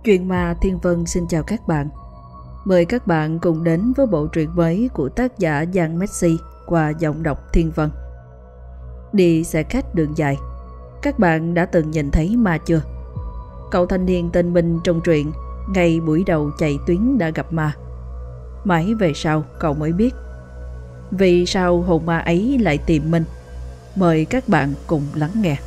Chuyện ma Thiên Vân xin chào các bạn. Mời các bạn cùng đến với bộ truyện mới của tác giả Giang Messi qua giọng đọc Thiên Vân. Đi xe khách đường dài, các bạn đã từng nhìn thấy ma chưa? Cậu thanh niên tên Minh trong truyện ngay buổi đầu chạy tuyến đã gặp ma. Mãi về sau cậu mới biết vì sao hồn ma ấy lại tìm Minh. Mời các bạn cùng lắng nghe.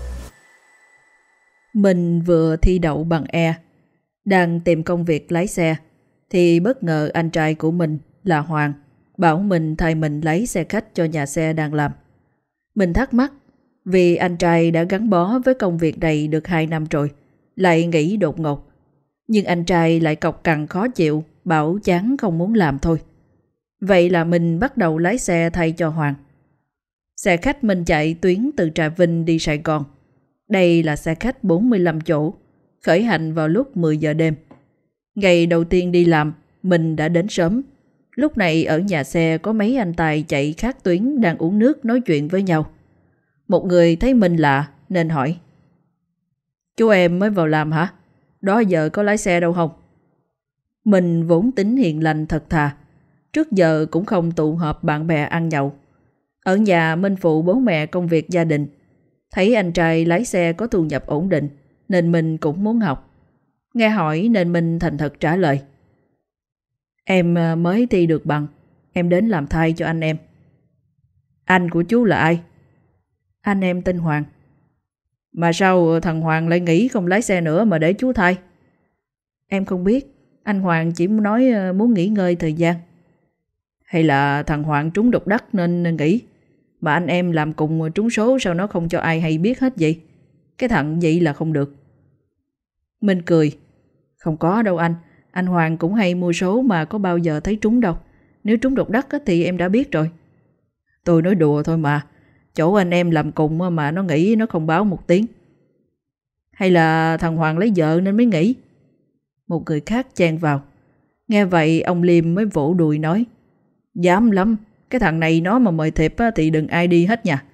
Mình vừa thi đậu bằng E, đang tìm công việc lái xe, thì bất ngờ anh trai của mình là Hoàng bảo mình thay mình lấy xe khách cho nhà xe đang làm. Mình thắc mắc vì anh trai đã gắn bó với công việc này được 2 năm rồi, lại nghỉ đột ngột. Nhưng anh trai lại cọc cằn khó chịu, bảo chán không muốn làm thôi. Vậy là mình bắt đầu lái xe thay cho Hoàng. Xe khách mình chạy tuyến từ Trà Vinh đi Sài Gòn. Đây là xe khách 45 chỗ, khởi hành vào lúc 10 giờ đêm. Ngày đầu tiên đi làm, mình đã đến sớm. Lúc này ở nhà xe có mấy anh tài chạy khác tuyến đang uống nước nói chuyện với nhau. Một người thấy mình lạ nên hỏi: "Chú em mới vào làm hả? Đó giờ có lái xe đâu không?" Mình vốn tính hiền lành thật thà, trước giờ cũng không tụ họp bạn bè ăn nhậu. Ở nhà mình phụ bố mẹ công việc gia đình. Thấy anh trai lái xe có thu nhập ổn định nên mình cũng muốn học. Nghe hỏi nên mình thành thật trả lời: "Em mới thi được bằng, em đến làm thay cho anh em." "Anh của chú là ai?" "Anh em tên Hoàng." "Mà sao thằng Hoàng lại nghỉ không lái xe nữa mà để chú thay?" "Em không biết, anh Hoàng chỉ nói muốn nghỉ ngơi thời gian." "Hay là thằng Hoàng trúng độc đắc nên nghỉ? Mà anh em làm cùng trúng số sao nó không cho ai hay biết hết vậy? Cái thằng vậy là không được." Mình cười: "Không có đâu anh Hoàng cũng hay mua số mà có bao giờ thấy trúng đâu. Nếu trúng độc đắc thì em đã biết rồi." "Tôi nói đùa thôi mà, chỗ anh em làm cùng mà nó nghỉ nó không báo một tiếng." "Hay là thằng Hoàng lấy vợ nên mới nghỉ?" Một người khác chen vào. Nghe vậy ông Liêm mới vỗ đùi nói: "Dám lắm, cái thằng này nó mà mời thiệp thì đừng ai đi hết nha."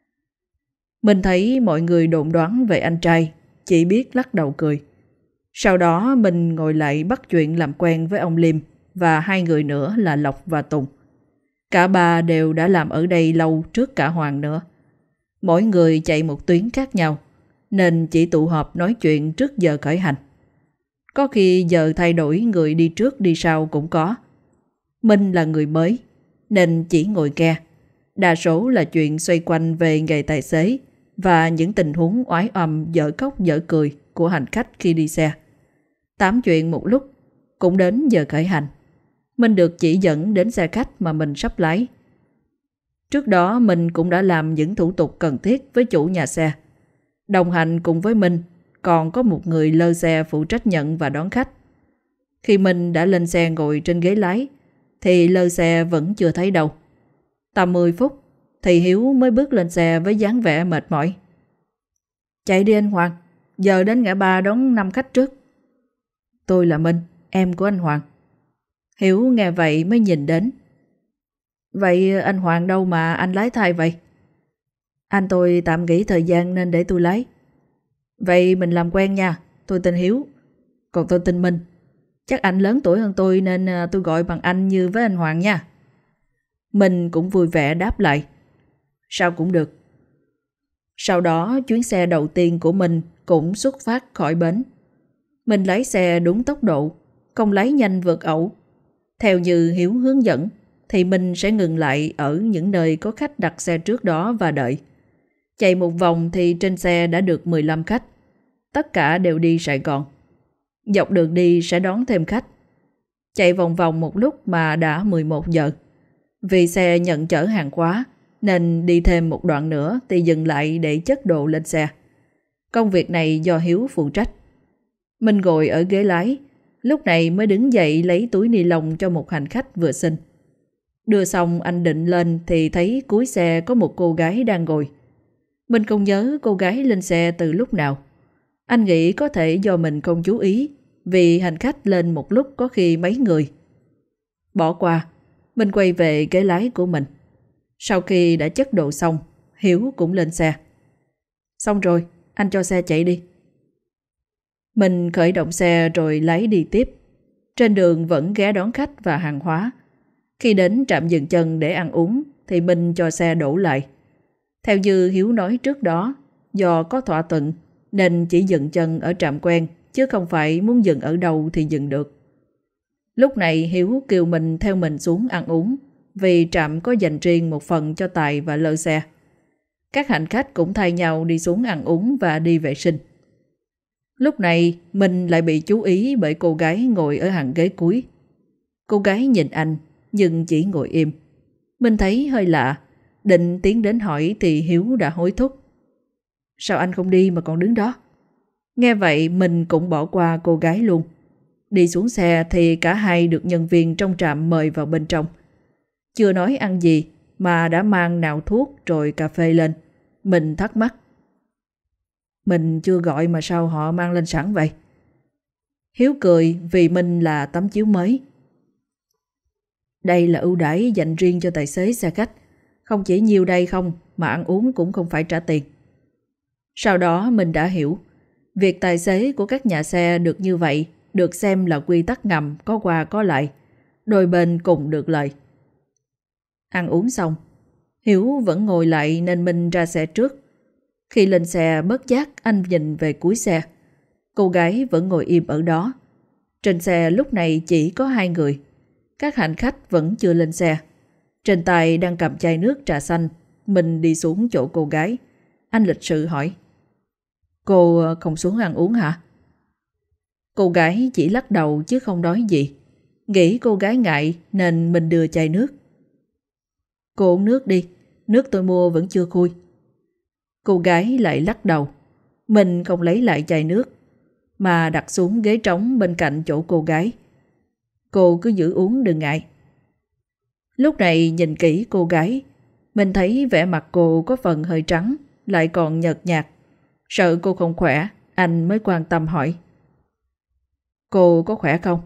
Mình thấy mọi người đồn đoán về anh trai, chỉ biết lắc đầu cười. Sau đó mình ngồi lại bắt chuyện làm quen với ông Liêm và hai người nữa là Lộc và Tùng. Cả ba đều đã làm ở đây lâu trước cả Hoàng nữa. Mỗi người chạy một tuyến khác nhau nên chỉ tụ họp nói chuyện trước giờ khởi hành. Có khi giờ thay đổi người đi trước đi sau cũng có. Mình là người mới nên chỉ ngồi nghe. Đa số là chuyện xoay quanh về nghề tài xế và những tình huống oái oăm dở khóc dở cười của hành khách khi đi xe. Tám chuyện một lúc, cũng đến giờ khởi hành. Mình được chỉ dẫn đến xe khách mà mình sắp lái. Trước đó mình cũng đã làm những thủ tục cần thiết với chủ nhà xe. Đồng hành cùng với mình còn có một người lơ xe phụ trách nhận và đón khách. Khi mình đã lên xe ngồi trên ghế lái thì lơ xe vẫn chưa thấy đâu. Tầm 10 phút thì Hiếu mới bước lên xe với dáng vẻ mệt mỏi. "Chạy đi anh Hoàng, giờ đến ngã ba đón 5 khách trước." "Tôi là Minh, em của anh Hoàng." Hiếu nghe vậy mới nhìn đến. "Vậy anh Hoàng đâu mà anh lái thay vậy?" "Anh tôi tạm nghỉ thời gian nên để tôi lái." "Vậy mình làm quen nha, tôi tên Hiếu, còn tôi tên Minh. Chắc anh lớn tuổi hơn tôi nên tôi gọi bằng anh như với anh Hoàng nha." Mình cũng vui vẻ đáp lại: "Sao cũng được." Sau đó chuyến xe đầu tiên của mình cũng xuất phát khỏi bến. Mình lái xe đúng tốc độ, không lái nhanh vượt ẩu. Theo như Hiếu hướng dẫn thì mình sẽ ngừng lại ở những nơi có khách đặt xe trước đó và đợi. Chạy một vòng thì trên xe đã được 15 khách. Tất cả đều đi Sài Gòn. Dọc đường đi sẽ đón thêm khách. Chạy vòng vòng một lúc mà đã 11 giờ. Vì xe nhận chở hàng quá nên đi thêm một đoạn nữa thì dừng lại để chất đồ lên xe. Công việc này do Hiếu phụ trách. Mình ngồi ở ghế lái, lúc này mới đứng dậy lấy túi ni lông cho một hành khách vừa xin. Đưa xong anh định lên thì thấy cuối xe có một cô gái đang ngồi. Mình không nhớ cô gái lên xe từ lúc nào. Anh nghĩ có thể do mình không chú ý vì hành khách lên một lúc có khi mấy người. Bỏ qua, mình quay về ghế lái của mình. Sau khi đã chất đồ xong, Hiếu cũng lên xe. "Xong rồi, anh cho xe chạy đi." Mình khởi động xe rồi lái đi tiếp. Trên đường vẫn ghé đón khách và hàng hóa. Khi đến trạm dừng chân để ăn uống thì mình cho xe đổ lại. Theo như Hiếu nói trước đó, do có thỏa thuận nên chỉ dừng chân ở trạm quen, chứ không phải muốn dừng ở đâu thì dừng được. Lúc này Hiếu kêu mình theo mình xuống ăn uống, vì trạm có dành riêng một phần cho tài và lơ xe. Các hành khách cũng thay nhau đi xuống ăn uống và đi vệ sinh. Lúc này mình lại bị chú ý bởi cô gái ngồi ở hàng ghế cuối. Cô gái nhìn anh nhưng chỉ ngồi im. Mình thấy hơi lạ, định tiến đến hỏi thì Hiếu đã hối thúc. Sao anh không đi mà còn đứng đó? Nghe vậy mình cũng bỏ qua cô gái luôn. Đi xuống xe thì cả hai được nhân viên trong trạm mời vào bên trong. Chưa nói ăn gì mà đã mang nào thuốc rồi cà phê lên. Mình thắc mắc. Mình chưa gọi mà sao họ mang lên sẵn vậy? Hiếu cười vì mình là tấm chiếu mới. Đây là ưu đãi dành riêng cho tài xế xe khách. Không chỉ nhiêu đây không mà ăn uống cũng không phải trả tiền. Sau đó mình đã hiểu, việc tài xế của các nhà xe được như vậy được xem là quy tắc ngầm có qua có lại, đôi bên cùng được lợi. Ăn uống xong, Hiếu vẫn ngồi lại nên mình ra xe trước. Khi lên xe bất giác anh nhìn về cuối xe. Cô gái vẫn ngồi im ở đó. Trên xe lúc này chỉ có 2 người. Các hành khách vẫn chưa lên xe. Trên tay đang cầm chai nước trà xanh. Mình đi xuống chỗ cô gái. Anh lịch sự hỏi. Cô không xuống ăn uống hả? Cô gái chỉ lắc đầu chứ không nói gì. Nghĩ cô gái ngại nên mình đưa chai nước. Cô uống nước đi, nước tôi mua vẫn chưa khui. Cô gái lại lắc đầu. Mình không lấy lại chai nước mà đặt xuống ghế trống bên cạnh chỗ cô gái. Cô cứ giữ uống đừng ngại. Lúc này nhìn kỹ cô gái, mình thấy vẻ mặt cô có phần hơi trắng, lại còn nhợt nhạt. Sợ cô không khỏe, anh mới quan tâm hỏi. Cô có khỏe không?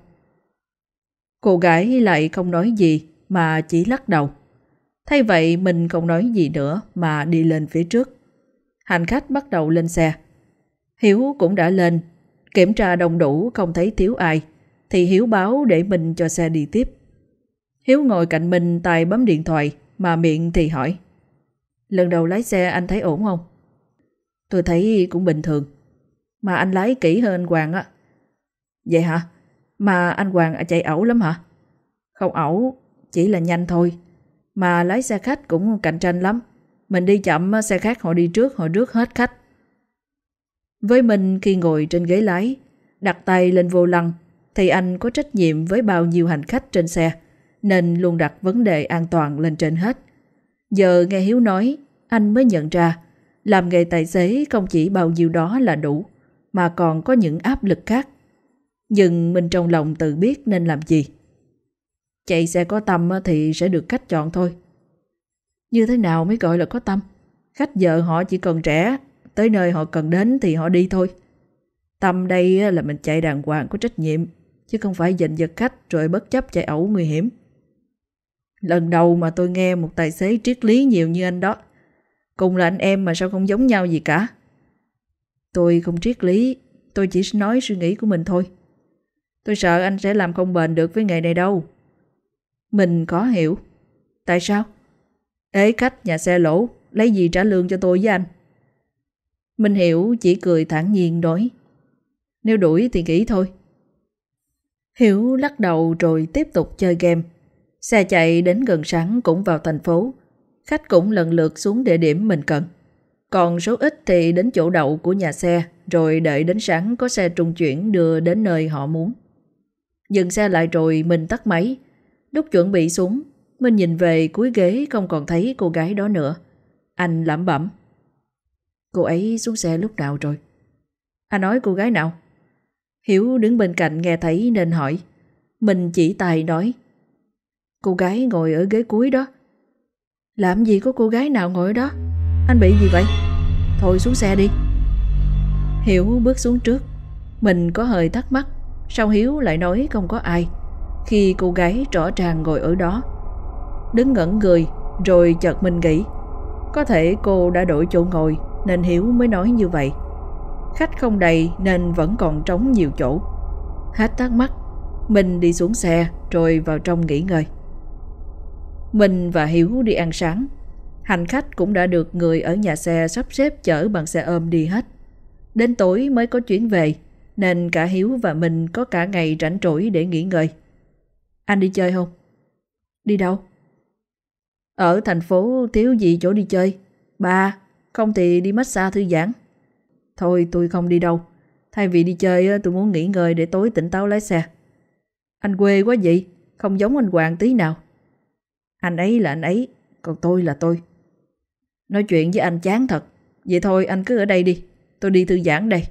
Cô gái lại không nói gì mà chỉ lắc đầu. Thay vậy mình không nói gì nữa mà đi lên phía trước. Hành khách bắt đầu lên xe. Hiếu cũng đã lên. Kiểm tra đông đủ không thấy thiếu ai thì Hiếu báo để mình cho xe đi tiếp. Hiếu ngồi cạnh mình tay bấm điện thoại mà miệng thì hỏi. Lần đầu lái xe anh thấy ổn không? Tôi thấy cũng bình thường. Mà anh lái kỹ hơn anh Hoàng á. Vậy hả? Mà anh Hoàng chạy ẩu lắm hả? Không ẩu, chỉ là nhanh thôi. Mà lái xe khách cũng cạnh tranh lắm. Mình đi chậm xe khác họ đi trước, họ rước hết khách. Với mình khi ngồi trên ghế lái, đặt tay lên vô lăng thì anh có trách nhiệm với bao nhiêu hành khách trên xe nên luôn đặt vấn đề an toàn lên trên hết. Giờ nghe Hiếu nói, anh mới nhận ra làm nghề tài xế không chỉ bao nhiêu đó là đủ mà còn có những áp lực khác. Nhưng mình trong lòng tự biết nên làm gì. Chạy xe có tâm thì sẽ được khách chọn thôi. Như thế nào mới gọi là có tâm? Khách giờ họ chỉ cần trẻ, tới nơi họ cần đến thì họ đi thôi. Tâm đây là mình chạy đàng hoàng có trách nhiệm, chứ không phải giành giật khách rồi bất chấp chạy ẩu nguy hiểm. Lần đầu mà tôi nghe một tài xế triết lý nhiều như anh đó. Cùng là anh em mà sao không giống nhau gì cả. Tôi không triết lý, tôi chỉ nói suy nghĩ của mình thôi. Tôi sợ anh sẽ làm không bền được với nghề này đâu. Mình có hiểu. Tại sao? Ế khách nhà xe lỗ, lấy gì trả lương cho tôi với anh? Mình hiểu chỉ cười thản nhiên nói. Nếu đuổi thì nghỉ thôi. Hiếu lắc đầu rồi tiếp tục chơi game. Xe chạy đến gần sáng cũng vào thành phố. Khách cũng lần lượt xuống địa điểm mình cần. Còn số ít thì đến chỗ đậu của nhà xe, rồi đợi đến sáng có xe trung chuyển đưa đến nơi họ muốn. Dừng xe lại rồi mình tắt máy. Lúc chuẩn bị xuống, mình nhìn về cuối ghế không còn thấy cô gái đó nữa. Anh lẩm bẩm. Cô ấy xuống xe lúc nào rồi? Anh nói cô gái nào? Hiếu đứng bên cạnh nghe thấy nên hỏi. Mình chỉ tay nói. Cô gái ngồi ở ghế cuối đó. Làm gì có cô gái nào ngồi ở đó? Anh bị gì vậy? Thôi xuống xe đi. Hiếu bước xuống trước. Mình có hơi thắc mắc. Sao Hiếu lại nói không có ai khi cô gái rõ ràng ngồi ở đó? Đứng ngẩn người rồi chợt mình nghĩ có thể cô đã đổi chỗ ngồi nên Hiếu mới nói như vậy. Khách không đầy nên vẫn còn trống nhiều chỗ. Hết thắc mắc, mình đi xuống xe rồi vào trong nghỉ ngơi. Mình và Hiếu đi ăn sáng. Hành khách cũng đã được người ở nhà xe sắp xếp chở bằng xe ôm đi hết. Đến tối mới có chuyến về, nên cả Hiếu và mình có cả ngày rảnh rỗi để nghỉ ngơi. Anh đi chơi không? Đi đâu? Ở thành phố thiếu gì chỗ đi chơi. Ba, không thì đi massage thư giãn. Thôi tôi không đi đâu. Thay vì đi chơi tôi muốn nghỉ ngơi để tối tỉnh táo lái xe. Anh quê quá vậy, không giống anh Hoàng tí nào. Anh ấy là anh ấy, còn tôi là tôi. Nói chuyện với anh chán thật. Vậy thôi anh cứ ở đây đi, tôi đi thư giãn đây.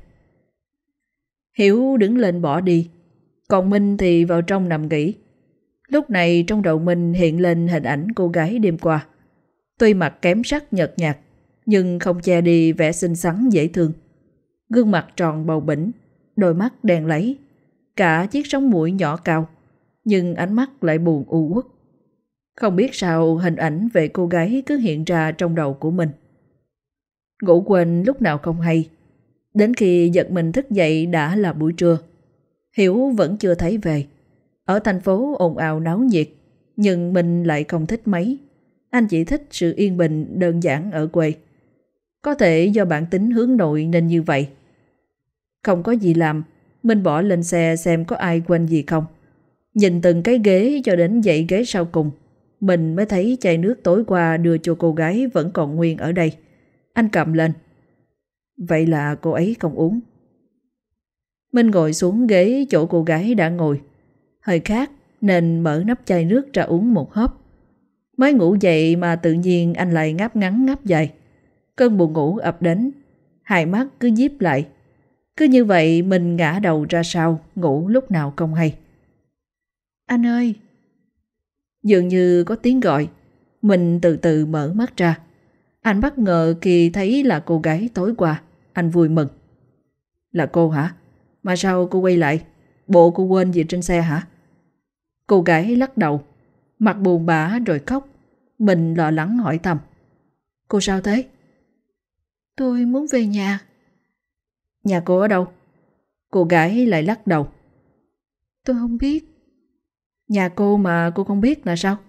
Hiếu đứng lên bỏ đi, còn Minh thì vào trong nằm nghỉ. Lúc này trong đầu Minh hiện lên hình ảnh cô gái đêm qua. Tuy mặt kém sắc nhợt nhạt, nhưng không che đi vẻ xinh xắn dễ thương. Gương mặt tròn bầu bĩnh, đôi mắt đen láy, cả chiếc sống mũi nhỏ cao, nhưng ánh mắt lại buồn u uất. Không biết sao hình ảnh về cô gái cứ hiện ra trong đầu của mình. Ngủ quên lúc nào không hay. Đến khi giật mình thức dậy đã là buổi trưa. Hiếu vẫn chưa thấy về. Ở thành phố ồn ào náo nhiệt, nhưng mình lại không thích mấy. Anh chỉ thích sự yên bình đơn giản ở quê. Có thể do bản tính hướng nội nên như vậy. Không có gì làm, mình bỏ lên xe xem có ai quên gì không. Nhìn từng cái ghế cho đến dãy ghế sau cùng, mình mới thấy chai nước tối qua đưa cho cô gái vẫn còn nguyên ở đây. Anh cầm lên. Vậy là cô ấy không uống. Mình ngồi xuống ghế chỗ cô gái đã ngồi. Hơi khát nên mở nắp chai nước ra uống một hớp. Mới ngủ dậy mà tự nhiên anh lại ngáp ngắn ngáp dài. Cơn buồn ngủ ập đến, hai mắt cứ díp lại. Cứ như vậy mình ngã đầu ra sau, ngủ lúc nào không hay. Anh ơi! Dường như có tiếng gọi. Mình từ từ mở mắt ra. Anh bất ngờ khi thấy là cô gái tối qua. Anh vui mừng. Là cô hả? Mà sao cô quay lại? Bộ cô quên gì trên xe hả? Cô gái lắc đầu, mặt buồn bã rồi khóc. Mình lo lắng hỏi thầm. Cô sao thế? Tôi muốn về nhà. Nhà cô ở đâu? Cô gái lại lắc đầu. Tôi không biết. Nhà cô mà cô không biết là sao?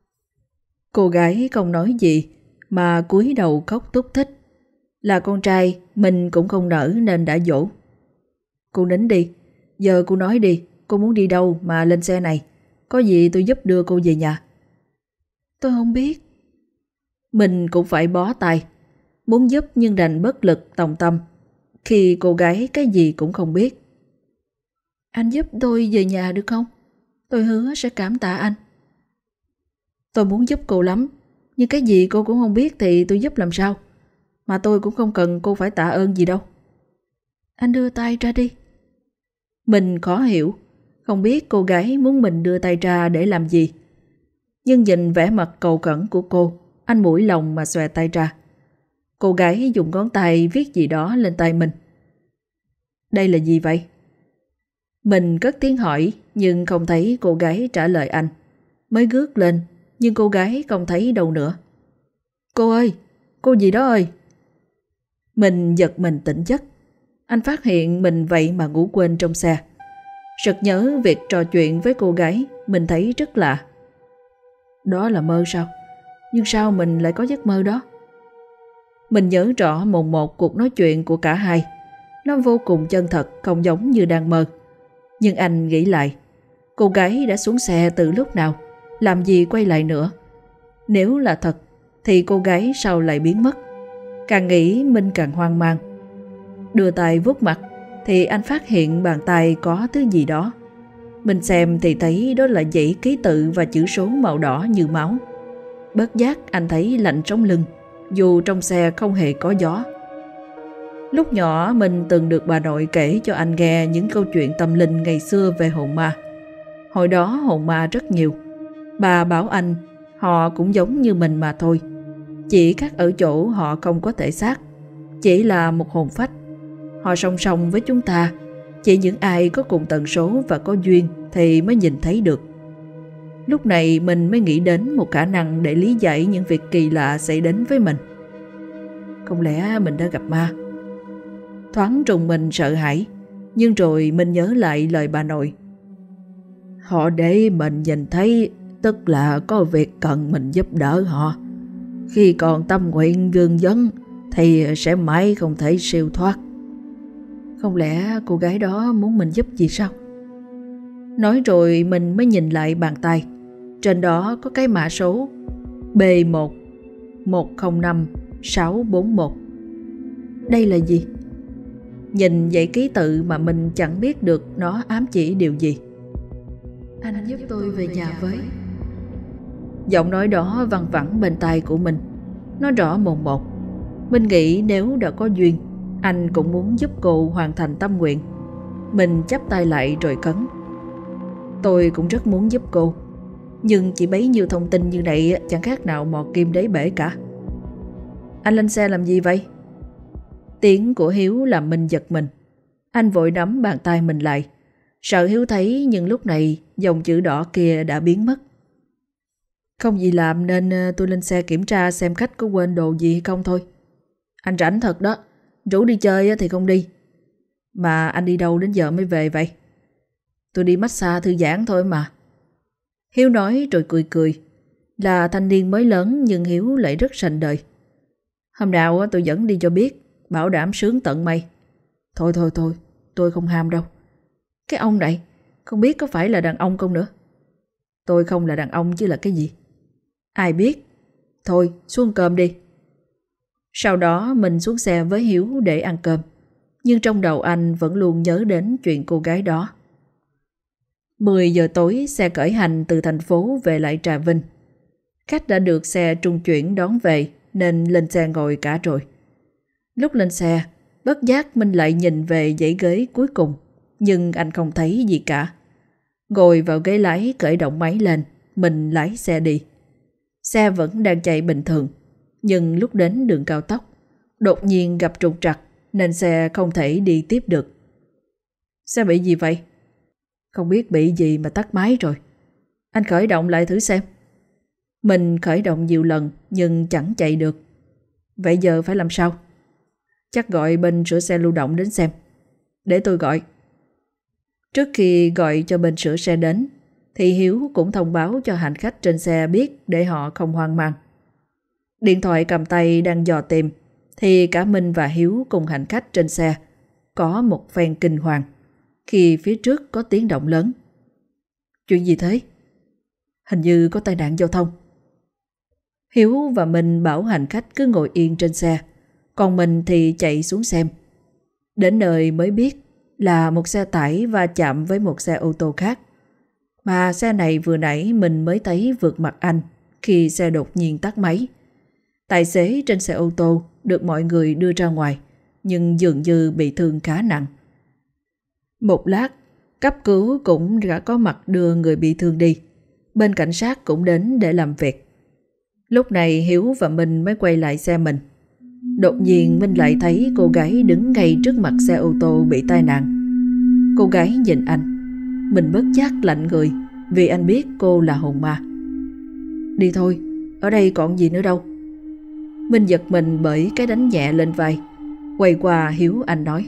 Cô gái không nói gì mà cúi đầu khóc thút thít. Là con trai mình cũng không nỡ nên đã dỗ. Cô nín đi. Giờ cô nói đi, cô muốn đi đâu mà lên xe này. Có gì tôi giúp đưa cô về nhà. Tôi không biết. Mình cũng phải bó tay. Muốn giúp nhưng đành bất lực tòng tâm khi cô gái cái gì cũng không biết. Anh giúp tôi về nhà được không? Tôi hứa sẽ cảm tạ anh. Tôi muốn giúp cô lắm, nhưng cái gì cô cũng không biết thì tôi giúp làm sao? Mà tôi cũng không cần cô phải tạ ơn gì đâu. Anh đưa tay ra đi. Mình khó hiểu, không biết cô gái muốn mình đưa tay ra để làm gì. Nhưng nhìn vẻ mặt cầu khẩn của cô, anh mũi lòng mà xòe tay ra. Cô gái dùng ngón tay viết gì đó lên tay mình. Đây là gì vậy? Mình cất tiếng hỏi nhưng không thấy cô gái trả lời anh. Mới ngước lên nhưng cô gái không thấy đâu nữa. Cô ơi! Cô gì đó ơi! Mình giật mình tỉnh giấc. Anh phát hiện mình vậy mà ngủ quên trong xe. Sực nhớ việc trò chuyện với cô gái, mình thấy rất lạ. Đó là mơ sao? Nhưng sao mình lại có giấc mơ đó? Mình nhớ rõ mồn một cuộc nói chuyện của cả hai. Nó vô cùng chân thật, không giống như đang mơ. Nhưng anh nghĩ lại, cô gái đã xuống xe từ lúc nào? Làm gì quay lại nữa? Nếu là thật thì cô gái sao lại biến mất? Càng nghĩ mình càng hoang mang. Đưa tay vuốt mặt thì anh phát hiện bàn tay có thứ gì đó. Mình xem thì thấy đó là dãy ký tự và chữ số màu đỏ như máu. Bất giác anh thấy lạnh sống lưng, dù trong xe không hề có gió. Lúc nhỏ mình từng được bà nội kể cho anh nghe những câu chuyện tâm linh ngày xưa về hồn ma. Hồi đó hồn ma rất nhiều. Bà bảo anh họ cũng giống như mình mà thôi. Chỉ khác ở chỗ họ không có thể xác, chỉ là một hồn phách. Họ song song với chúng ta. Chỉ những ai có cùng tần số và có duyên thì mới nhìn thấy được. Lúc này mình mới nghĩ đến một khả năng để lý giải những việc kỳ lạ xảy đến với mình. Không lẽ mình đã gặp ma? Thoáng trùng mình sợ hãi, nhưng rồi mình nhớ lại lời bà nội. Họ để mình nhìn thấy, tức là có việc cần mình giúp đỡ họ. Khi còn tâm nguyện vương vấn thì sẽ mãi không thể siêu thoát. Không lẽ cô gái đó muốn mình giúp gì sao? Nói rồi mình mới nhìn lại bàn tay. Trên đó có cái mã số B1 105 641. Đây là gì? Nhìn dãy ký tự mà mình chẳng biết được nó ám chỉ điều gì. Anh giúp tôi về nhà với. Giọng nói đó văng vẳng bên tai của mình. Nó rõ mồn một. Mình nghĩ nếu đã có duyên, anh cũng muốn giúp cô hoàn thành tâm nguyện. Mình chắp tay lại rồi cấn. Tôi cũng rất muốn giúp cô, nhưng chỉ bấy nhiêu thông tin như này chẳng khác nào mò kim đáy bể cả. Anh lên xe làm gì vậy? Tiếng của Hiếu làm mình giật mình. Anh vội nắm bàn tay mình lại, sợ Hiếu thấy, nhưng lúc này dòng chữ đỏ kia đã biến mất. Không gì làm nên tôi lên xe kiểm tra xem khách có quên đồ gì hay không thôi. Anh rảnh thật đó, rủ đi chơi thì không đi. Mà anh đi đâu đến giờ mới về vậy? Tôi đi massage thư giãn thôi mà. Hiếu nói rồi cười cười. Là thanh niên mới lớn nhưng Hiếu lại rất sành đời. Hôm nào tôi dẫn đi cho biết, bảo đảm sướng tận mây. Thôi, tôi không ham đâu. Cái ông này, không biết có phải là đàn ông không nữa. Tôi không là đàn ông chứ là cái gì? Ai biết. Thôi, xuống cơm đi. Sau đó mình xuống xe với Hiếu để ăn cơm. Nhưng trong đầu anh vẫn luôn nhớ đến chuyện cô gái đó. 10 giờ tối xe khởi hành từ thành phố về lại Trà Vinh. Khách đã được xe trung chuyển đón về nên lên xe ngồi cả rồi. Lúc lên xe, bất giác mình lại nhìn về dãy ghế cuối cùng, nhưng anh không thấy gì cả. Ngồi vào ghế lái khởi động máy lên, mình lái xe đi. Xe vẫn đang chạy bình thường, nhưng lúc đến đường cao tốc, đột nhiên gặp trục trặc nên xe không thể đi tiếp được. Xe bị gì vậy? Không biết bị gì mà tắt máy rồi. Anh khởi động lại thử xem. Mình khởi động nhiều lần nhưng chẳng chạy được. Vậy giờ phải làm sao? Chắc gọi bên sửa xe lưu động đến xem. Để tôi gọi. Trước khi gọi cho bên sửa xe đến thì Hiếu cũng thông báo cho hành khách trên xe biết để họ không hoang mang. Điện thoại cầm tay đang dò tìm thì cả Minh và Hiếu cùng hành khách trên xe có một phen kinh hoàng khi phía trước có tiếng động lớn. Chuyện gì thế? Hình như có tai nạn giao thông. Hiếu và Minh bảo hành khách cứ ngồi yên trên xe, còn mình thì chạy xuống xem. Đến nơi mới biết là một xe tải va chạm với một xe ô tô khác. Mà xe này vừa nãy mình mới thấy vượt mặt anh khi xe đột nhiên tắt máy. Tài xế trên xe ô tô được mọi người đưa ra ngoài, nhưng dường như bị thương khá nặng. Một lát, cấp cứu cũng đã có mặt đưa người bị thương đi. Bên cảnh sát cũng đến để làm việc. Lúc này Hiếu và Minh mới quay lại xe mình. Đột nhiên Minh lại thấy cô gái đứng ngay trước mặt xe ô tô bị tai nạn. Cô gái nhìn anh. Mình bất giác lạnh người vì anh biết cô là hồn ma. Đi thôi, ở đây còn gì nữa đâu. Minh giật mình bởi cái đánh nhẹ lên vai. Quay qua Hiếu anh nói.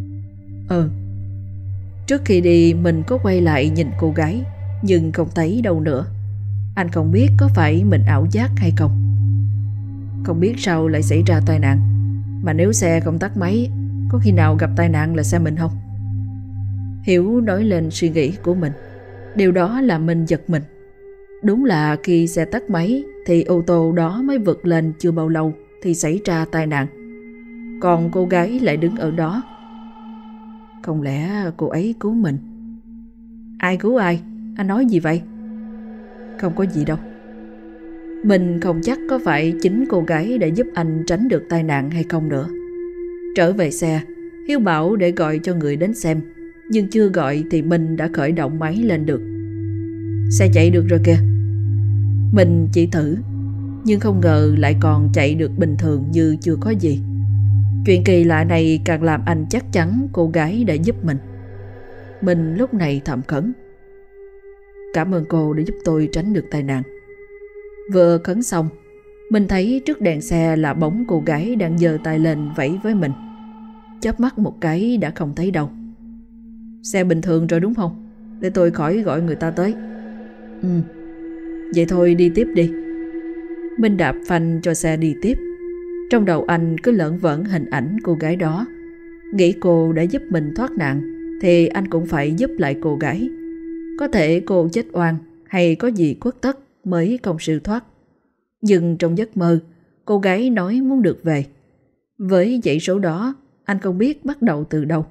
Trước khi đi mình có quay lại nhìn cô gái, nhưng không thấy đâu nữa. Anh không biết có phải mình ảo giác hay không. Không biết sao lại xảy ra tai nạn. Mà nếu xe không tắt máy, có khi nào gặp tai nạn là xe mình không? Hiếu nói lên suy nghĩ của mình. Điều đó làm mình giật mình. Đúng là khi xe tắt máy thì ô tô đó mới vượt lên chưa bao lâu thì xảy ra tai nạn. Còn cô gái lại đứng ở đó. Không lẽ cô ấy cứu mình? Ai cứu ai? Anh nói gì vậy? Không có gì đâu. Mình không chắc có phải chính cô gái đã giúp anh tránh được tai nạn hay không nữa. Trở về xe, Hiếu bảo để gọi cho người đến xem, nhưng chưa gọi thì mình đã khởi động máy lên được. Xe chạy được rồi kìa. Mình chỉ thử, nhưng không ngờ lại còn chạy được bình thường như chưa có gì. Chuyện kỳ lạ này càng làm anh chắc chắn cô gái đã giúp mình. Mình lúc này thầm khấn. Cảm ơn cô đã giúp tôi tránh được tai nạn. Vừa khấn xong, mình thấy trước đèn xe là bóng cô gái đang giơ tay lên vẫy với mình. chớp mắt một cái đã không thấy đâu. Xe bình thường rồi đúng không? Để tôi khỏi gọi người ta tới. Vậy thôi đi tiếp đi. Minh đạp phanh cho xe đi tiếp. Trong đầu anh cứ lởn vởn hình ảnh cô gái đó. Nghĩ cô đã giúp mình thoát nạn thì anh cũng phải giúp lại cô gái. Có thể cô chết oan hay có gì khuất tất mới không siêu thoát. Nhưng trong giấc mơ, cô gái nói muốn được về. Với dãy số đó, anh không biết bắt đầu từ đâu.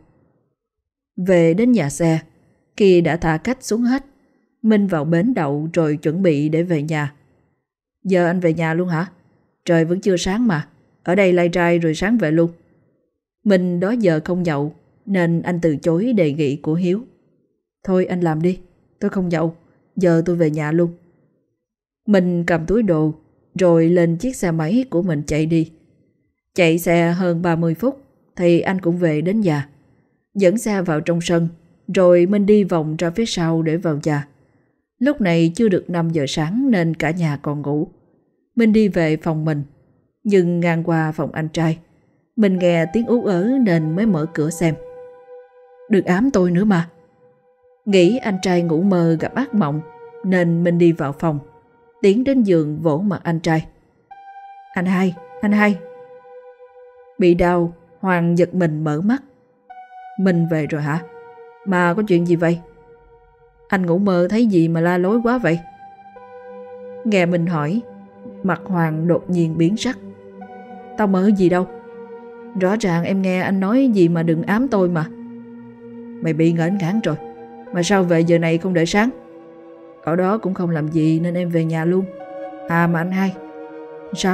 Về đến nhà xe, khi đã thả khách xuống hết, Minh vào bến đậu rồi chuẩn bị để về nhà. Giờ anh về nhà luôn hả? Trời vẫn chưa sáng mà. Ở đây lai rai rồi sáng về luôn. Minh đó giờ không nhậu nên anh từ chối đề nghị của Hiếu. Thôi anh làm đi, tôi không nhậu. Giờ tôi về nhà luôn. Minh cầm túi đồ rồi lên chiếc xe máy của mình chạy đi. Chạy xe hơn 30 phút thì anh cũng về đến nhà. Dẫn xe vào trong sân rồi Minh đi vòng ra phía sau để vào nhà. Lúc này chưa được 5 giờ sáng nên cả nhà còn ngủ. Minh đi về phòng mình, nhưng ngang qua phòng anh trai, mình nghe tiếng ú ớ nên mới mở cửa xem. Đừng ám tôi nữa mà. Nghĩ anh trai ngủ mơ gặp ác mộng nên mình đi vào phòng, tiến đến giường vỗ mặt anh trai. Anh hai. Bị đau, Hoàng giật mình mở mắt. Mình về rồi hả? Mà có chuyện gì vậy? Anh ngủ mơ thấy gì mà la lối quá vậy? Nghe mình hỏi, mặt Hoàng đột nhiên biến sắc. Tao mơ gì đâu. Rõ ràng em nghe anh nói gì mà đừng ám tôi mà. Mày bị ngễn ngãn rồi. Mà sao về giờ này không đợi sáng? Ở đó cũng không làm gì nên em về nhà luôn. À mà anh hai, sao?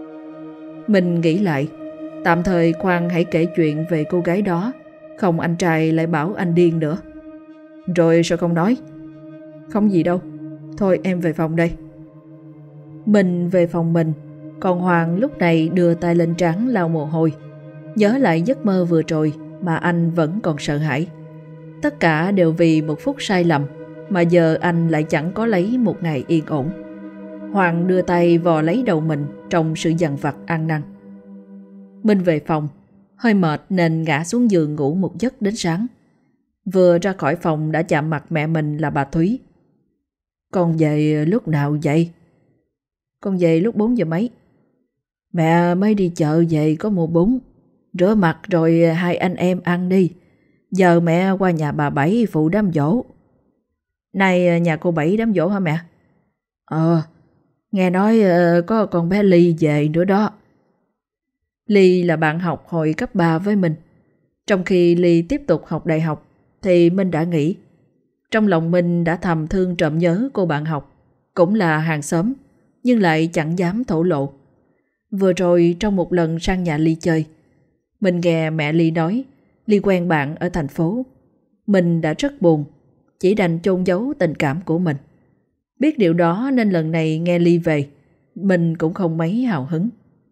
Mình nghĩ lại, tạm thời khoan hãy kể chuyện về cô gái đó, không anh trai lại bảo anh điên nữa. Rồi sao không nói? Không gì đâu. Thôi em về phòng đây. Mình về phòng mình, còn Hoàng lúc này đưa tay lên trán lau mồ hôi. Nhớ lại giấc mơ vừa rồi mà anh vẫn còn sợ hãi. Tất cả đều vì một phút sai lầm mà giờ anh lại chẳng có lấy một ngày yên ổn. Hoàng đưa tay vò lấy đầu mình trong sự dằn vặt ăn năn. Minh về phòng, hơi mệt nên ngã xuống giường ngủ một giấc đến sáng. Vừa ra khỏi phòng đã chạm mặt mẹ mình là bà Thúy. Con về lúc nào vậy? Con về lúc 4 giờ mấy. Mẹ mới đi chợ về có mua bún, rửa mặt rồi hai anh em ăn đi. Giờ mẹ qua nhà bà Bảy phụ đám giỗ. Này nhà cô Bảy đám giỗ hả mẹ? Nghe nói có con bé Ly về nữa đó. Ly là bạn học hồi cấp 3 với mình. Trong khi Ly tiếp tục học đại học thì Minh đã nghỉ. Trong lòng mình đã thầm thương trộm nhớ cô bạn học, cũng là hàng xóm, nhưng lại chẳng dám thổ lộ. Vừa rồi trong một lần sang nhà Ly chơi, mình nghe mẹ Ly nói Ly quen bạn ở thành phố. Mình đã rất buồn, chỉ đành chôn giấu tình cảm của mình. Biết điều đó nên lần này nghe Ly về, mình cũng không mấy hào hứng.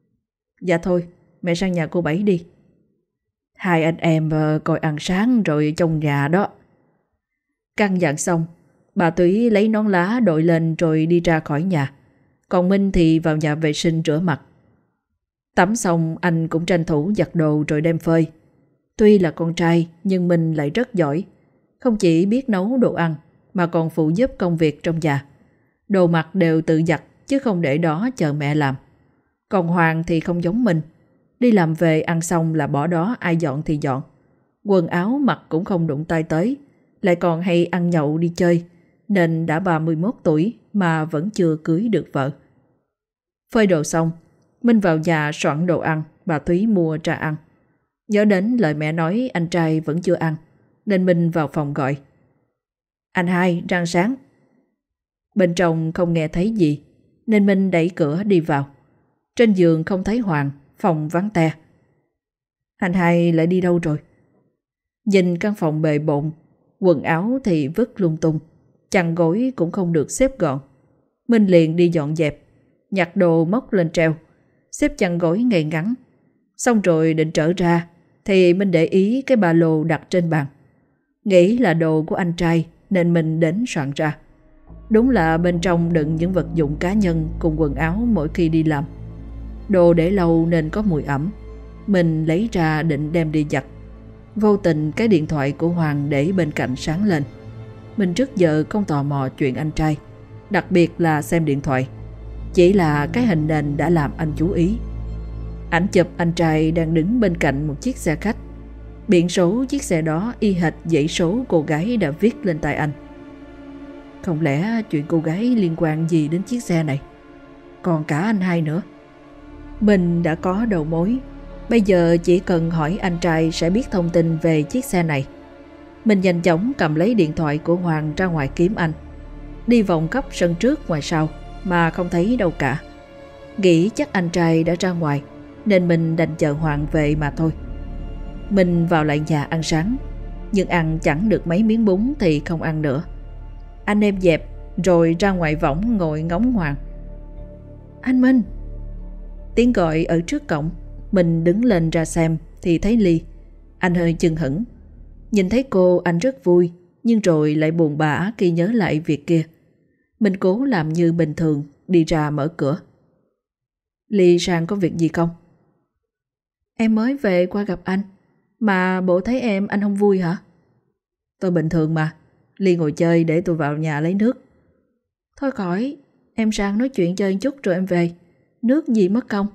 Dạ thôi, mẹ sang nhà cô Bảy đi. Hai anh em coi ăn sáng rồi trong nhà đó. Căn dặn xong, bà Thúy lấy nón lá đội lên rồi đi ra khỏi nhà. Còn Minh thì vào nhà vệ sinh rửa mặt. Tắm xong anh cũng tranh thủ giặt đồ rồi đem phơi. Tuy là con trai nhưng Minh lại rất giỏi. Không chỉ biết nấu đồ ăn mà còn phụ giúp công việc trong nhà. Đồ mặc đều tự giặt chứ không để đó chờ mẹ làm. Còn Hoàng thì không giống mình. Đi làm về ăn xong là bỏ đó ai dọn thì dọn. Quần áo mặc cũng không đụng tay tới. Lại còn hay ăn nhậu đi chơi. Nên đã 31 tuổi mà vẫn chưa cưới được vợ. Phơi đồ xong, Minh vào nhà soạn đồ ăn bà Thúy mua ra ăn. Nhớ đến lời mẹ nói anh trai vẫn chưa ăn, nên Minh vào phòng gọi. Anh hai, rang sáng. Bên trong không nghe thấy gì, nên Minh đẩy cửa đi vào. Trên giường không thấy Hoàng, phòng vắng te. Anh hai lại đi đâu rồi? Nhìn căn phòng bề bộn, quần áo thì vứt lung tung, chăn gối cũng không được xếp gọn. Minh liền đi dọn dẹp, nhặt đồ móc lên treo, xếp chăn gối ngay ngắn. Xong rồi định trở ra thì Minh để ý cái ba lô đặt trên bàn. Nghĩ là đồ của anh trai nên mình đến soạn ra. Đúng là bên trong đựng những vật dụng cá nhân cùng quần áo mỗi khi đi làm. Đồ để lâu nên có mùi ẩm. Mình lấy ra định đem đi giặt. Vô tình cái điện thoại của Hoàng để bên cạnh sáng lên. Mình trước giờ không tò mò chuyện anh trai, đặc biệt là xem điện thoại. Chỉ là cái hình nền đã làm anh chú ý. Ảnh chụp anh trai đang đứng bên cạnh một chiếc xe khách. Biển số chiếc xe đó y hệt dãy số cô gái đã viết lên tay anh. Không lẽ chuyện cô gái liên quan gì đến chiếc xe này? Còn cả anh hai nữa. Mình đã có đầu mối. Bây giờ chỉ cần hỏi anh trai sẽ biết thông tin về chiếc xe này. Mình nhanh chóng cầm lấy điện thoại của Hoàng ra ngoài kiếm anh. Đi vòng khắp sân trước ngoài sau mà không thấy đâu cả. Nghĩ chắc anh trai đã ra ngoài nên mình đành chờ Hoàng về mà thôi. Mình vào lại nhà ăn sáng, nhưng ăn chẳng được mấy miếng bún thì không ăn nữa. Anh em dẹp rồi ra ngoài võng ngồi ngóng Hoàng. Anh Minh! Tiếng gọi ở trước cổng. Mình đứng lên ra xem thì thấy Ly. Anh hơi chưng hửng. Nhìn thấy cô anh rất vui, nhưng rồi lại buồn bã khi nhớ lại việc kia. Mình cố làm như bình thường, đi ra mở cửa. Ly sang có việc gì không? Em mới về qua gặp anh. Mà bộ thấy em anh không vui hả? Tôi bình thường mà. Ly ngồi chơi để tôi vào nhà lấy nước. Thôi khỏi, em sang nói chuyện chơi một chút rồi em về. Nước gì mất công.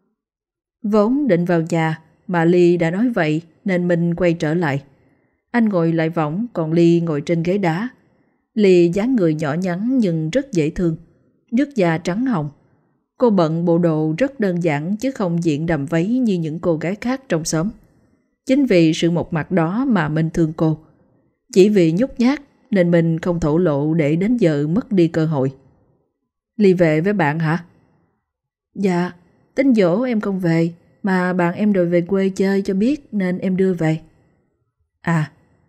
Vốn định vào nhà mà Ly đã nói vậy nên mình quay trở lại. Anh ngồi lại võng, còn Ly ngồi trên ghế đá. Ly dáng người nhỏ nhắn nhưng rất dễ thương, nước da trắng hồng. Cô bận bộ đồ rất đơn giản chứ không diện đầm váy như những cô gái khác trong xóm. Chính vì sự mộc mạc đó mà mình thương cô. Chỉ vì nhút nhát nên mình không thổ lộ để đến giờ mất đi cơ hội. Ly về với bạn hả? Dạ, tính dỗ em không về, mà bạn em đòi về quê chơi cho biết nên em đưa về. À,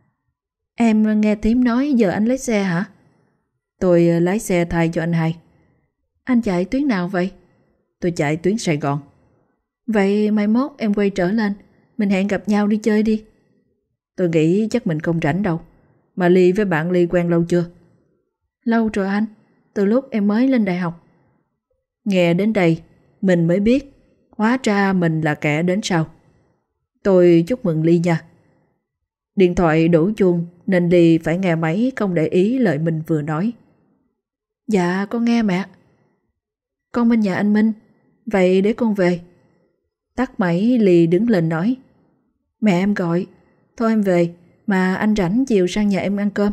em nghe thím nói giờ anh lấy xe hả? Tôi lái xe thay cho anh hai. Anh chạy tuyến nào vậy? Tôi chạy tuyến Sài Gòn. Vậy mai mốt em quay trở lên, mình hẹn gặp nhau đi chơi đi. Tôi nghĩ chắc mình không rảnh đâu. Mà Ly với bạn Ly quen lâu chưa? Lâu rồi anh, từ lúc em mới lên đại học. Nghe đến đây, mình mới biết, hóa ra mình là kẻ đến sau. Tôi chúc mừng Ly nha. Điện thoại đổ chuông nên Ly phải nghe máy không để ý lời mình vừa nói. Dạ con nghe mẹ. Con bên nhà anh Minh, vậy để con về. Tắt máy Ly đứng lên nói. Mẹ em gọi, thôi em về, mà anh rảnh chiều sang nhà em ăn cơm.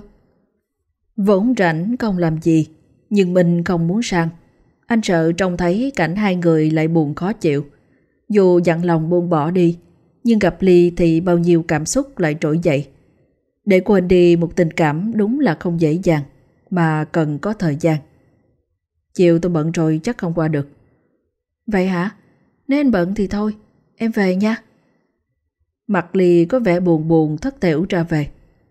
Vốn rảnh không làm gì, nhưng mình không muốn sang. Anh sợ trông thấy cảnh hai người lại buồn khó chịu. Dù dặn lòng buông bỏ đi, nhưng gặp Ly thì bao nhiêu cảm xúc lại trỗi dậy. Để quên đi một tình cảm đúng là không dễ dàng, mà cần có thời gian. Chiều tôi bận rồi chắc không qua được. Vậy hả? Nếu anh bận thì thôi, em về nha. Mặt Ly có vẻ buồn buồn thất thểu ra về.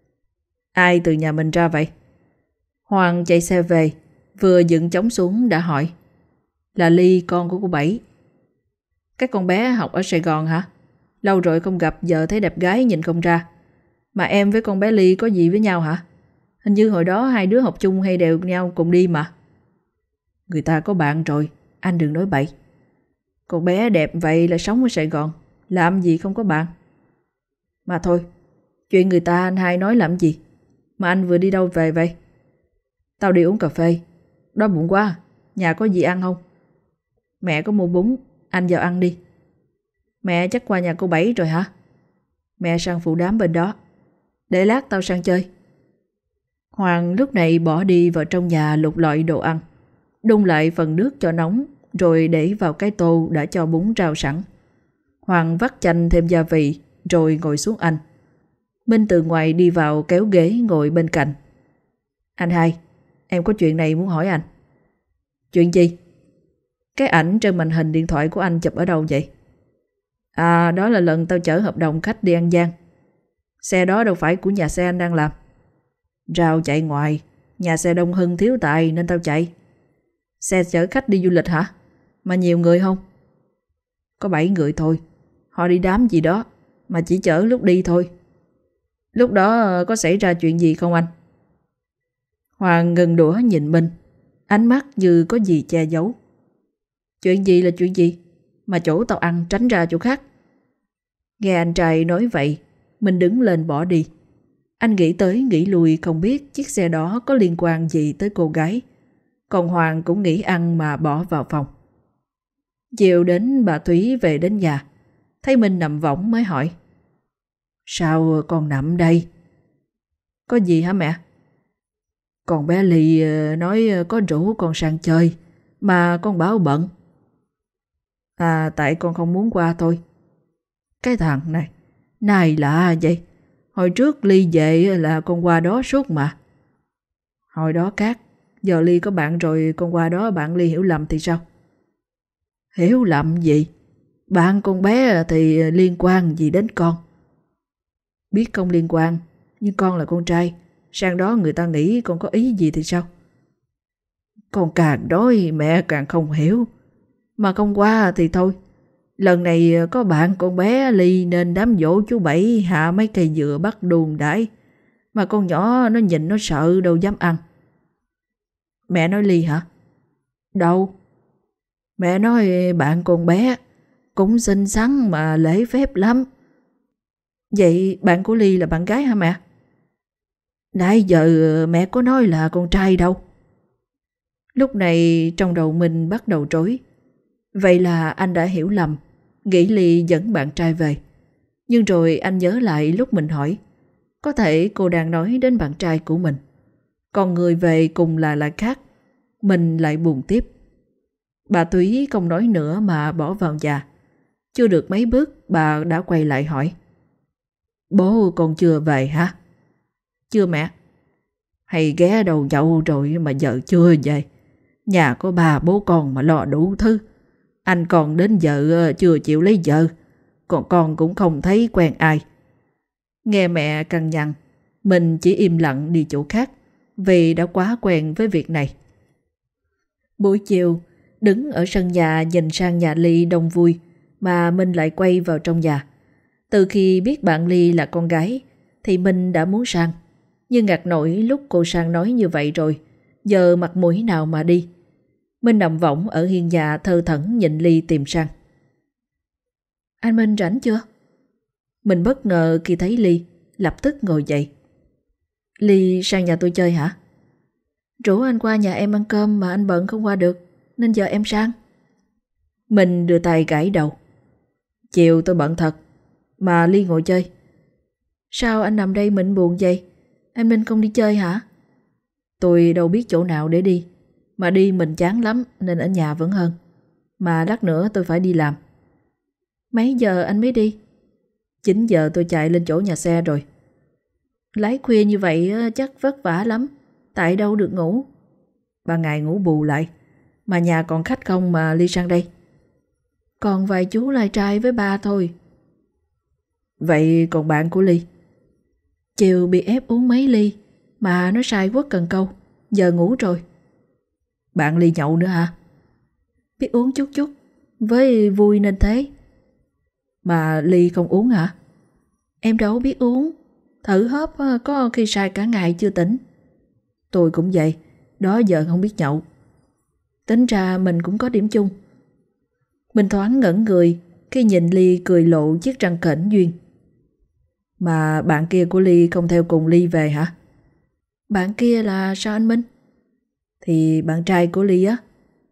Ai từ nhà mình ra vậy? Hoàng chạy xe về, vừa dựng chóng xuống đã hỏi. Là Ly, con của cô Bảy. Các con bé học ở Sài Gòn hả? Lâu rồi không gặp, giờ thấy đẹp gái nhìn không ra. Mà em với con bé Ly có gì với nhau hả? Hình như hồi đó hai đứa học chung hay đều nhau cùng đi mà. Người ta có bạn rồi, anh đừng nói bậy. Con bé đẹp vậy là sống ở Sài Gòn, làm gì không có bạn. Mà thôi, chuyện người ta anh hai nói làm gì? Mà anh vừa đi đâu về vậy? Tao đi uống cà phê. Đói bụng quá, nhà có gì ăn không? Mẹ có mua bún, anh vào ăn đi. Mẹ chắc qua nhà cô Bảy rồi hả? Mẹ sang phụ đám bên đó. Để lát tao sang chơi. Hoàng lúc này bỏ đi vào trong nhà lục lọi đồ ăn, đun lại phần nước cho nóng, rồi để vào cái tô đã cho bún rau sẵn. Hoàng vắt chanh thêm gia vị, rồi ngồi xuống ăn. Minh từ ngoài đi vào kéo ghế ngồi bên cạnh. Anh hai, em có chuyện này muốn hỏi anh. Chuyện gì? Cái ảnh trên màn hình điện thoại của anh chụp ở đâu vậy? À, đó là lần tao chở hợp đồng khách đi An Giang. Xe đó đâu phải của nhà xe anh đang làm. Rao chạy ngoài, nhà xe đông Hưng thiếu tài nên tao chạy. Xe chở khách đi du lịch hả? Mà nhiều người không? Có 7 người thôi. Họ đi đám gì đó, mà chỉ chở lúc đi thôi. Lúc đó có xảy ra chuyện gì không anh? Hoàng ngừng đũa nhìn Minh, ánh mắt như có gì che giấu. Chuyện gì là chuyện gì? Mà chỗ tao ăn tránh ra chỗ khác. Nghe anh trai nói vậy, mình đứng lên bỏ đi. Anh nghĩ tới nghĩ lui không biết chiếc xe đó có liên quan gì tới cô gái. Còn Hoàng cũng nghỉ ăn mà bỏ vào phòng. Chiều đến bà Thúy về đến nhà, thấy mình nằm võng mới hỏi: Sao con nằm đây? Có gì hả mẹ? Con bé Ly nói có rủ con sang chơi, mà con bảo bận. À, tại con không muốn qua thôi. Cái thằng này lạ vậy. Hồi trước Ly về là con qua đó suốt mà. Hồi đó khác, giờ Ly có bạn rồi con qua đó bạn Ly hiểu lầm thì sao? Hiểu lầm gì? Bạn con bé thì liên quan gì đến con? Biết không liên quan, nhưng con là con trai, sang đó người ta nghĩ con có ý gì thì sao? Con càng nói mẹ càng không hiểu. Mà không qua thì thôi. Lần này có bạn con bé Ly nên đám dỗ chú Bảy hạ mấy cây dừa bắt đùn đãi. Mà con nhỏ nó nhìn nó sợ đâu dám ăn. Mẹ nói Ly hả? Đâu? Mẹ nói bạn con bé cũng xinh xắn mà lễ phép lắm. Vậy bạn của Ly là bạn gái hả mẹ? Nãy giờ mẹ có nói là con trai đâu. Lúc này trong đầu mình bắt đầu rối. Vậy là anh đã hiểu lầm, nghĩ Ly dẫn bạn trai về. Nhưng rồi anh nhớ lại lúc mình hỏi, có thể cô đang nói đến bạn trai của mình. Còn người về cùng là lại khác. Mình lại buồn tiếp. Bà Thúy không nói nữa mà bỏ vào nhà. Chưa được mấy bước bà đã quay lại hỏi: Bố con chưa về hả? Chưa mẹ. Hay ghé đầu nhậu rồi mà giờ chưa về? Nhà có bà bố con mà lo đủ thứ. Anh còn đến giờ chưa chịu lấy vợ. Còn con cũng không thấy quen ai. Nghe mẹ cằn nhằn, mình chỉ im lặng đi chỗ khác vì đã quá quen với việc này. Buổi chiều, đứng ở sân nhà nhìn sang nhà Ly đông vui mà mình lại quay vào trong nhà. Từ khi biết bạn Ly là con gái thì mình đã muốn sang. Nhưng ngạc nổi lúc cô sang nói như vậy rồi, giờ mặt mũi nào mà đi. Mình nằm võng ở hiên nhà thơ thẩn nhìn Ly tìm sang. Anh Minh rảnh chưa? Mình bất ngờ khi thấy Ly, lập tức ngồi dậy. Ly sang nhà tôi chơi hả? Rủ anh qua nhà em ăn cơm mà anh bận không qua được, nên giờ em sang. Mình đưa tay gãi đầu. Chiều tôi bận thật, mà Ly ngồi chơi. Sao anh nằm đây mình buồn vậy? Anh Minh không đi chơi hả? Tôi đâu biết chỗ nào để đi, mà đi mình chán lắm nên ở nhà vẫn hơn. Mà lát nữa tôi phải đi làm. Mấy giờ anh mới đi? 9 giờ tôi chạy lên chỗ nhà xe rồi. Lái khuya như vậy chắc vất vả lắm, tại đâu được ngủ. Ban ngày ngủ bù lại, mà nhà còn khách không mà Ly sang đây? Còn vài chú lai trai với ba thôi. Vậy còn bạn của Ly? Chiều bị ép uống mấy ly mà nó sai quất cần câu, giờ ngủ rồi. Bạn Ly nhậu nữa hả? Biết uống chút chút, với vui nên thế. Mà Ly không uống hả? Em đâu biết uống, thử hớp có khi sai cả ngày chưa tỉnh. Tôi cũng vậy, đó giờ không biết nhậu. Tính ra mình cũng có điểm chung. Mình thoáng ngẩn người khi nhìn Ly cười lộ chiếc răng khểnh duyên. Mà bạn kia của Ly không theo cùng Ly về hả? Bạn kia là sao anh Minh? Thì bạn trai của Ly á.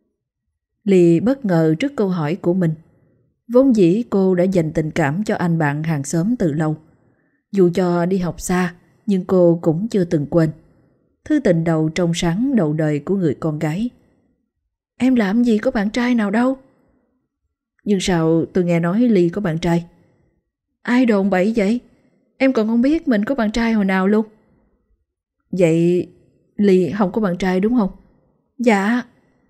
Ly bất ngờ trước câu hỏi của mình. Vốn dĩ cô đã dành tình cảm cho anh bạn hàng xóm từ lâu. Dù cho đi học xa, nhưng cô cũng chưa từng quên thứ tình đầu trong sáng đầu đời của người con gái. Em làm gì có bạn trai nào đâu. Nhưng sao tôi nghe nói Ly có bạn trai? Ai đồn bậy vậy? Em còn không biết mình có bạn trai hồi nào luôn. Vậy Ly không có bạn trai đúng không? Dạ.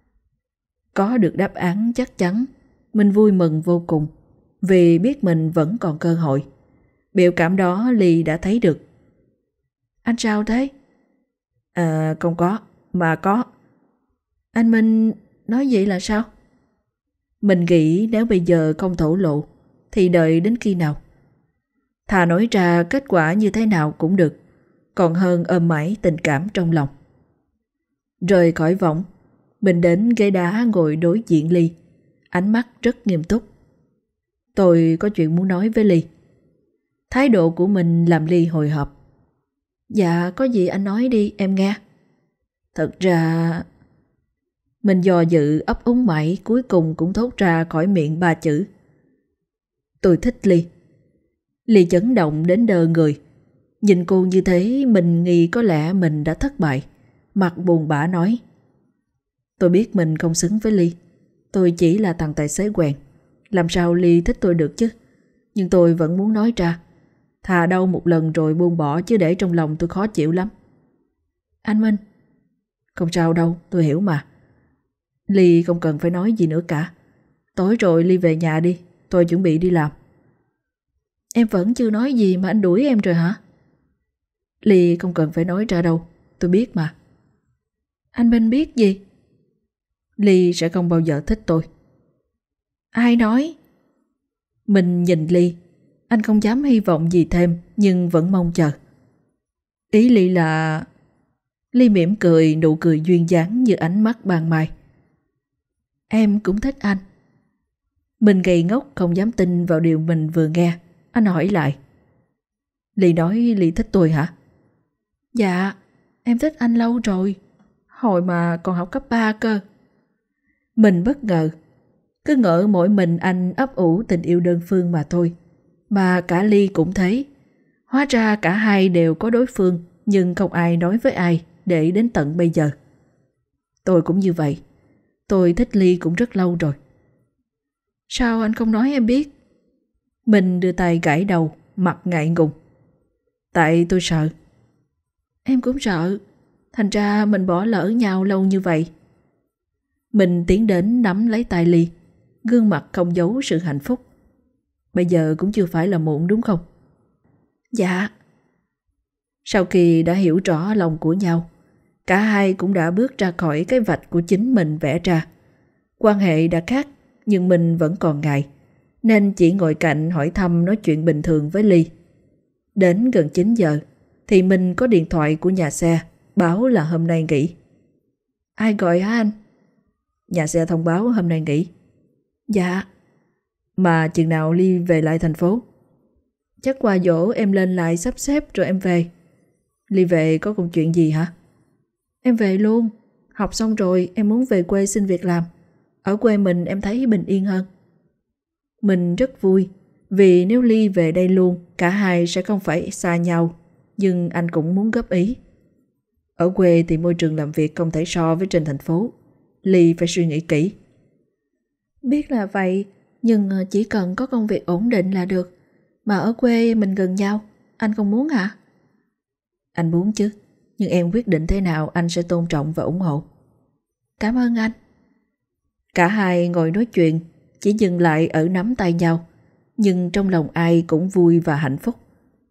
Có được đáp án chắc chắn, mình vui mừng vô cùng vì biết mình vẫn còn cơ hội. Biểu cảm đó Ly đã thấy được. Anh sao thế? Không có, mà có. Anh Minh nói vậy là sao? Mình nghĩ nếu bây giờ không thổ lộ thì đợi đến khi nào? Thà nói ra kết quả như thế nào cũng được, còn hơn ôm mãi tình cảm trong lòng. Rời khỏi võng, mình đến ghế đá ngồi đối diện Ly, ánh mắt rất nghiêm túc. Tôi có chuyện muốn nói với Ly. Thái độ của mình làm Ly hồi hộp. Dạ, có gì anh nói đi, em nghe. Thật ra... Mình dò dự ấp úng mãi, cuối cùng cũng thốt ra khỏi miệng 3 chữ. Tôi thích Ly. Ly chấn động đến đờ người. Nhìn cô như thế, mình nghĩ có lẽ mình đã thất bại. Mặt buồn bã nói. Tôi biết mình không xứng với Ly. Tôi chỉ là thằng tài xế quèn. Làm sao Ly thích tôi được chứ? Nhưng tôi vẫn muốn nói ra. Thà đau một lần rồi buông bỏ, chứ để trong lòng tôi khó chịu lắm. Anh Minh. Không sao đâu, tôi hiểu mà. Ly không cần phải nói gì nữa cả. Tối rồi Ly về nhà đi, tôi chuẩn bị đi làm. Em vẫn chưa nói gì mà anh đuổi em rồi hả? Ly không cần phải nói ra đâu, tôi biết mà. Anh Minh biết gì? Ly sẽ không bao giờ thích tôi. Ai nói? Mình nhìn Ly. Anh không dám hy vọng gì thêm, nhưng vẫn mong chờ. Ý Ly là... Ly mỉm cười, nụ cười duyên dáng như ánh mắt ban mai. Em cũng thích anh. Mình gầy ngốc không dám tin vào điều mình vừa nghe. Anh hỏi lại. Ly nói Ly thích tôi hả? Dạ, em thích anh lâu rồi. Hồi mà còn học cấp 3 cơ. Mình bất ngờ. Cứ ngỡ mỗi mình anh ấp ủ tình yêu đơn phương mà thôi. Mà cả Ly cũng thấy. Hóa ra cả hai đều có đối phương, nhưng không ai nói với ai để đến tận bây giờ. Tôi cũng như vậy. Tôi thích Ly cũng rất lâu rồi. Sao anh không nói em biết? Mình đưa tay gãi đầu, mặt ngại ngùng. Tại tôi sợ. Em cũng sợ. Thành ra mình bỏ lỡ nhau lâu như vậy. Mình tiến đến nắm lấy tay Ly. Gương mặt không giấu sự hạnh phúc. Bây giờ cũng chưa phải là muộn đúng không? Dạ. Sau khi đã hiểu rõ lòng của nhau, cả hai cũng đã bước ra khỏi cái vạch của chính mình vẽ ra. Quan hệ đã khác, nhưng mình vẫn còn ngại, nên chỉ ngồi cạnh hỏi thăm nói chuyện bình thường với Ly. Đến gần 9 giờ thì mình có điện thoại của nhà xe báo là hôm nay nghỉ. Ai gọi hả anh? Nhà xe thông báo hôm nay nghỉ. Dạ. Mà chừng nào Ly về lại thành phố? Chắc qua dỗ em lên lại sắp xếp rồi em về. Ly về có công chuyện gì hả? Em về luôn. Học xong rồi em muốn về quê xin việc làm. Ở quê mình em thấy bình yên hơn. Mình rất vui, vì nếu Ly về đây luôn, cả hai sẽ không phải xa nhau. Nhưng anh cũng muốn góp ý. Ở quê thì môi trường làm việc không thể so với trên thành phố. Ly phải suy nghĩ kỹ. Biết là vậy, nhưng chỉ cần có công việc ổn định là được. Mà ở quê mình gần nhau, anh không muốn hả? Anh muốn chứ, nhưng em quyết định thế nào anh sẽ tôn trọng và ủng hộ. Cảm ơn anh. Cả hai ngồi nói chuyện, chỉ dừng lại ở nắm tay nhau, nhưng trong lòng ai cũng vui và hạnh phúc.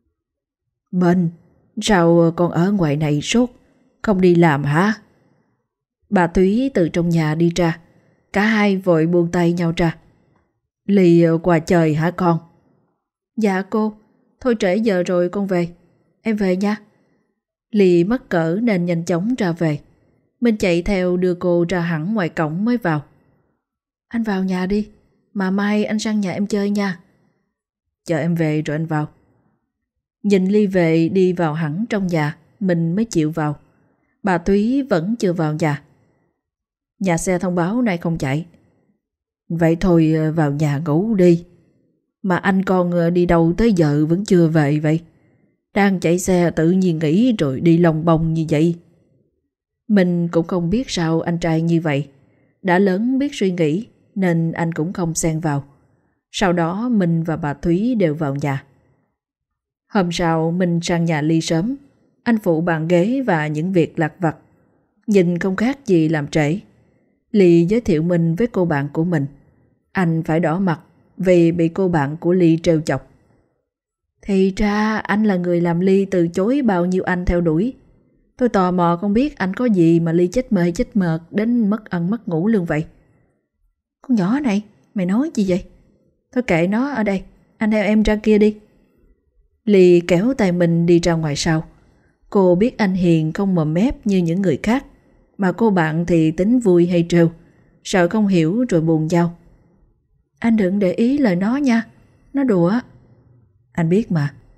Mình, sao con ở ngoài này sốt, không đi làm hả? Bà Thúy từ trong nhà đi ra, cả hai vội buông tay nhau ra. Ly qua chơi hả con? Dạ cô, thôi trễ giờ rồi con về. Em về nha. Ly mắc cỡ nên nhanh chóng ra về. Mình chạy theo đưa cô ra hẳn ngoài cổng mới vào. Anh vào nhà đi, mà mai anh sang nhà em chơi nha. Chờ em về rồi anh vào. Nhìn Ly về đi vào hẳn trong nhà, mình mới chịu vào. Bà Thúy vẫn chưa vào nhà. Nhà xe thông báo nay không chạy. Vậy thôi vào nhà ngủ đi. Mà anh con đi đâu tới giờ vẫn chưa về vậy? Đang chạy xe tự nhiên nghỉ rồi đi lông bông như vậy. Mình cũng không biết sao anh trai như vậy. Đã lớn biết suy nghĩ nên anh cũng không xen vào. Sau đó mình và bà Thúy đều vào nhà. Hôm sau mình sang nhà Ly sớm. Anh phụ bàn ghế và những việc lặt vặt. Nhìn không khác gì làm trễ. Ly giới thiệu mình với cô bạn của mình. Anh phải đỏ mặt vì bị cô bạn của Ly trêu chọc. Thì ra anh là người làm Ly từ chối bao nhiêu anh theo đuổi. Tôi tò mò không biết anh có gì mà Ly chết mê chết mệt đến mất ăn mất ngủ luôn vậy. Con nhỏ này, mày nói gì vậy? Thôi kệ nó ở đây, anh theo em ra kia đi. Ly kéo tay mình đi ra ngoài sau. Cô biết anh hiền không mồm mép như những người khác, mà cô bạn thì tính vui hay trêu, sợ không hiểu rồi buồn nhau. Anh đừng để ý lời nó nha, nó đùa. Anh biết mà,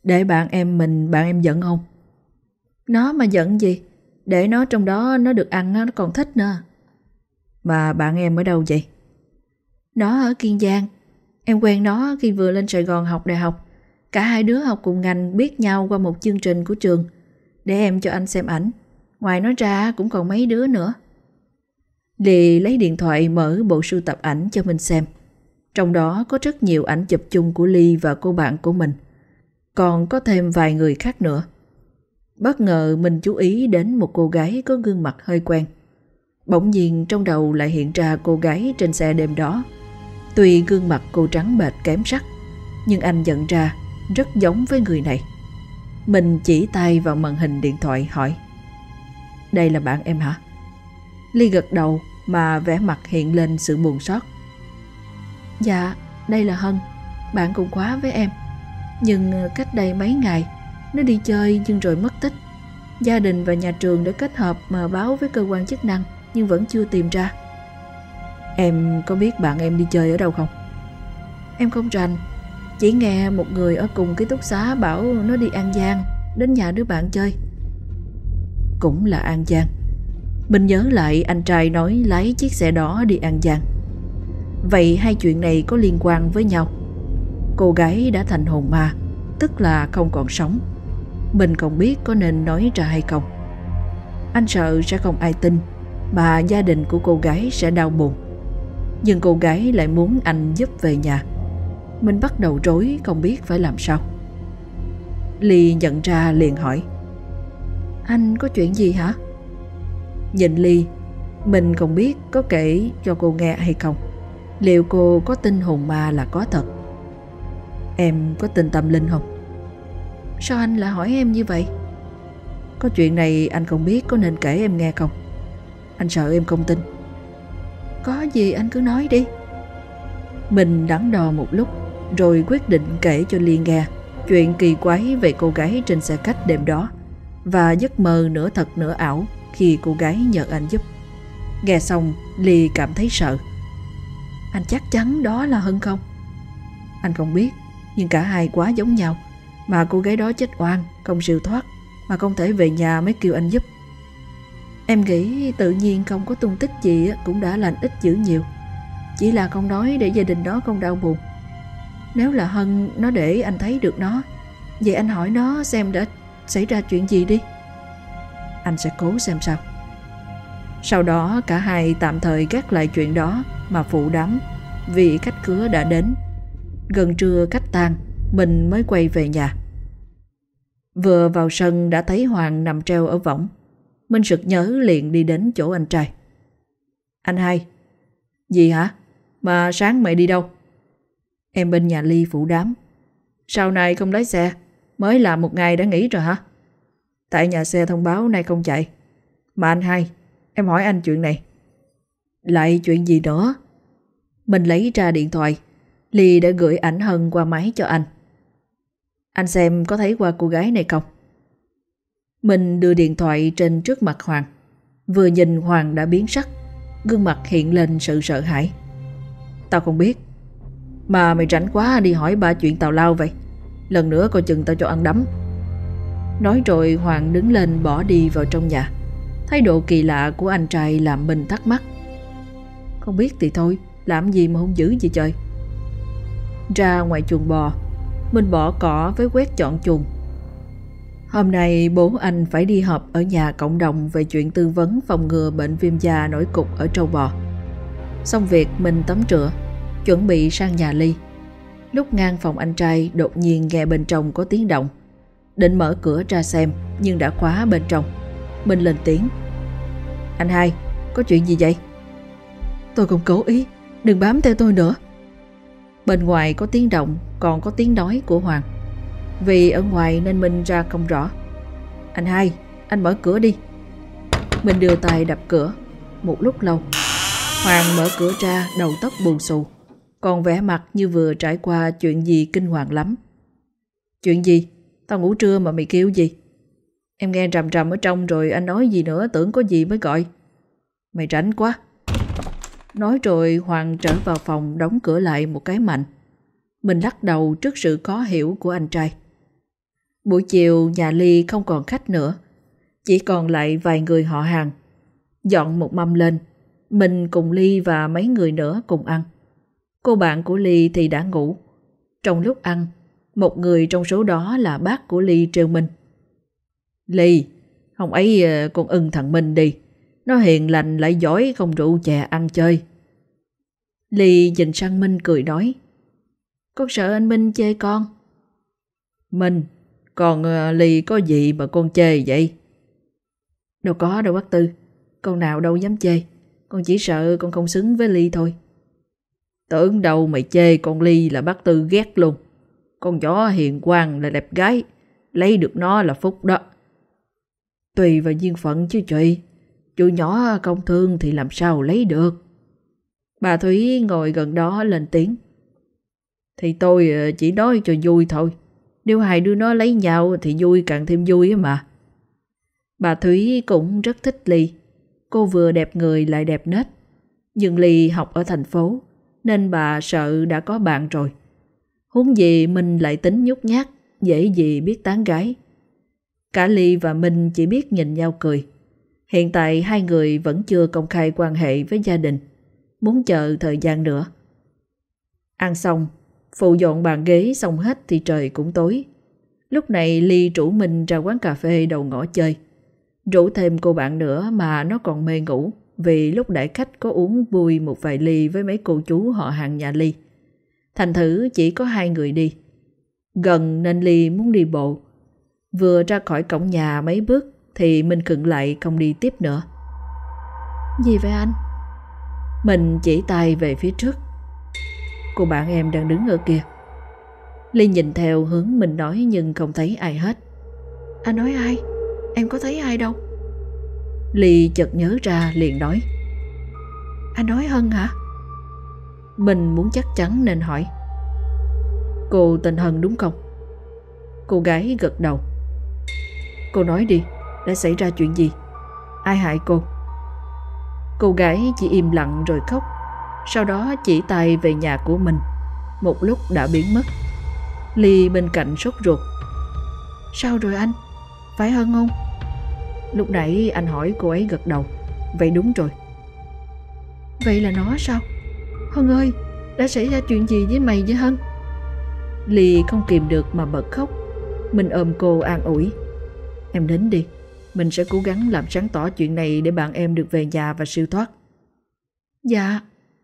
Để bạn em giận không? Nó mà giận gì? Để nó trong đó nó được ăn nó còn thích nữa. Mà bạn em ở đâu vậy? Nó ở Kiên Giang. Em quen nó khi vừa lên Sài Gòn học đại học. Cả hai đứa học cùng ngành, biết nhau qua một chương trình của trường. Để em cho anh xem ảnh. Ngoài nó ra cũng còn mấy đứa nữa. Ly lấy điện thoại mở bộ sưu tập ảnh cho mình xem. Trong đó có rất nhiều ảnh chụp chung của Ly và cô bạn của mình. Còn có thêm vài người khác nữa. Bất ngờ mình chú ý đến một cô gái có gương mặt hơi quen. Bỗng nhiên trong đầu lại hiện ra cô gái trên xe đêm đó. Tuy gương mặt cô trắng bệch kém sắc, nhưng anh nhận ra rất giống với người này. Mình chỉ tay vào màn hình điện thoại hỏi: Đây là bạn em hả? Ly gật đầu mà vẻ mặt hiện lên sự buồn xót. Dạ, đây là Hân, bạn cùng khóa với em. Nhưng cách đây mấy ngày nó đi chơi nhưng rồi mất tích. Gia đình và nhà trường đã kết hợp mà báo với cơ quan chức năng nhưng vẫn chưa tìm ra. Em có biết bạn em đi chơi ở đâu không? Em không rành, chỉ nghe một người ở cùng ký túc xá bảo nó đi An Giang, đến nhà đứa bạn chơi. Cũng là An Giang. Mình nhớ lại anh trai nói lái chiếc xe đó đi An Giang. Vậy hai chuyện này có liên quan với nhau. Cô gái đã thành hồn ma, tức là không còn sống. Mình không biết có nên nói ra hay không. Anh sợ sẽ không ai tin, mà gia đình của cô gái sẽ đau buồn. Nhưng cô gái lại muốn anh giúp về nhà. Mình bắt đầu rối không biết phải làm sao. Ly nhận ra liền hỏi: Anh có chuyện gì hả? Nhìn Ly, mình không biết có kể cho cô nghe hay không. Liệu cô có tin hồn ma là có thật? Em có tin tâm linh không? Sao anh lại hỏi em như vậy? Có chuyện này anh không biết có nên kể em nghe không? Anh sợ em không tin. Có gì anh cứ nói đi. Mình đắn đo một lúc rồi quyết định kể cho Ly nghe chuyện kỳ quái về cô gái trên xe khách đêm đó và giấc mơ nửa thật nửa ảo khi cô gái nhờ anh giúp. Nghe xong Ly cảm thấy sợ. Anh chắc chắn đó là Hân không? Anh không biết, nhưng cả hai quá giống nhau. Mà cô gái đó chết oan, không siêu thoát, mà không thể về nhà mới kêu anh giúp. Em nghĩ tự nhiên không có tung tích gì cũng đã lành ít dữ nhiều. Chỉ là không nói để gia đình đó không đau buồn. Nếu là Hân, nó để anh thấy được nó. Vậy anh hỏi nó xem đã xảy ra chuyện gì đi. Anh sẽ cố xem sao. Sau đó cả hai tạm thời gác lại chuyện đó mà phụ đám, vì khách khứa đã đến. Gần trưa khách tan, mình mới quay về nhà. Vừa vào sân đã thấy Hoàng nằm treo ở võng. Mình sực nhớ liền đi đến chỗ anh trai. Anh hai. Gì hả? Mà sáng mày đi đâu? Em bên nhà Ly phụ đám. Sau này không lái xe, mới làm một ngày đã nghỉ rồi hả? Tại nhà xe thông báo nay không chạy. Mà anh hai, em hỏi anh chuyện này. Lại chuyện gì nữa? Mình lấy ra điện thoại. Ly đã gửi ảnh Hân qua máy cho anh. Anh xem có thấy qua cô gái này không? Mình đưa điện thoại trên trước mặt Hoàng. Vừa nhìn Hoàng đã biến sắc, gương mặt hiện lên sự sợ hãi. Tao không biết. Mà mày rảnh quá đi hỏi ba chuyện tào lao vậy. Lần nữa coi chừng tao cho ăn đấm. Nói rồi Hoàng đứng lên bỏ đi vào trong nhà. Thái độ kỳ lạ của anh trai làm mình thắc mắc. Không biết thì thôi, làm gì mà hung dữ vậy trời. Ra ngoài chuồng bò, mình bỏ cỏ với quét chọn chuồng. Hôm nay bố anh phải đi họp ở nhà cộng đồng về chuyện tư vấn phòng ngừa bệnh viêm da nổi cục ở trâu bò. Xong việc mình tắm rửa, chuẩn bị sang nhà Ly. Lúc ngang phòng anh trai đột nhiên nghe bên trong có tiếng động. Định mở cửa ra xem nhưng đã khóa bên trong. Mình lên tiếng. Anh hai, có chuyện gì vậy? Tôi không cố ý, đừng bám theo tôi nữa. Bên ngoài có tiếng động, còn có tiếng nói của Hoàng. Vì ở ngoài nên mình ra không rõ. Anh hai, anh mở cửa đi. Mình đưa tay đập cửa. Một lúc lâu, Hoàng mở cửa ra đầu tóc bù xù, còn vẻ mặt như vừa trải qua chuyện gì kinh hoàng lắm. Chuyện gì? Tao ngủ trưa mà mày kêu gì? Em nghe rầm rầm ở trong rồi anh nói gì nữa, tưởng có gì mới gọi. Mày rảnh quá. Nói rồi Hoàng trở vào phòng đóng cửa lại một cái mạnh. Mình lắc đầu trước sự khó hiểu của anh trai. Buổi chiều nhà Ly không còn khách nữa, chỉ còn lại vài người họ hàng. Dọn một mâm lên, mình cùng Ly và mấy người nữa cùng ăn. Cô bạn của Ly thì đã ngủ. Trong lúc ăn, một người trong số đó là bác của Ly trêu mình. Ly, hôm ấy con ưng thằng Minh đi. Nó hiền lành lại giỏi không rượu chè ăn chơi. Ly nhìn sang Minh cười nói. Con sợ anh Minh chê con. Minh, còn Ly có gì mà con chê vậy? Đâu có đâu bác Tư. Con nào đâu dám chê. Con chỉ sợ con không xứng với Ly thôi. Tưởng đâu mày chê con Ly là bác Tư ghét luôn. Con nhỏ hiền ngoan là đẹp gái. Lấy được nó là phúc đó. Tùy vào duyên phận chứ chị. Chú nhỏ không thương thì làm sao lấy được. Bà Thúy ngồi gần đó lên tiếng. Thì tôi chỉ nói cho vui thôi. Nếu hai đứa nó lấy nhau thì vui càng thêm vui mà. Bà Thúy cũng rất thích Ly. Cô vừa đẹp người lại đẹp nết. Nhưng Ly học ở thành phố nên bà sợ đã có bạn rồi. Huống gì mình lại tính nhút nhát, dễ gì biết tán gái. Cả Ly và Minh chỉ biết nhìn nhau cười. Hiện tại hai người vẫn chưa công khai quan hệ với gia đình, muốn chờ thời gian nữa. Ăn xong, phụ dọn bàn ghế xong hết thì trời cũng tối. Lúc này Ly rủ mình ra quán cà phê đầu ngõ chơi. Rủ thêm cô bạn nữa mà nó còn mê ngủ vì lúc đãi khách có uống vui một vài ly với mấy cô chú họ hàng nhà Ly. Thành thử chỉ có hai người đi. Gần nên Ly muốn đi bộ. Vừa ra khỏi cổng nhà mấy bước thì mình khựng lại không đi tiếp nữa. Gì vậy anh? Mình chỉ tay về phía trước. Cô bạn em đang đứng ở kia. Ly nhìn theo hướng mình nói nhưng không thấy ai hết. Anh nói ai? Em có thấy ai đâu. Ly chợt nhớ ra liền nói. Anh nói Hân hả? Mình muốn chắc chắn nên hỏi. Cô tên Hân đúng không? Cô gái gật đầu. Cô nói đi, đã xảy ra chuyện gì? Ai hại cô? Cô gái chỉ im lặng rồi khóc. Sau đó chỉ tay về nhà của mình. Một lúc đã biến mất. Ly bên cạnh sốt ruột. Sao rồi anh? Phải Hân không? Lúc nãy anh hỏi cô ấy gật đầu. Vậy đúng rồi. Vậy là nó sao? Hân ơi, đã xảy ra chuyện gì với mày với Hân? Ly không kìm được mà bật khóc. Mình ôm cô an ủi. Em đến đi. Mình sẽ cố gắng làm sáng tỏ chuyện này để bạn em được về nhà và siêu thoát. Dạ.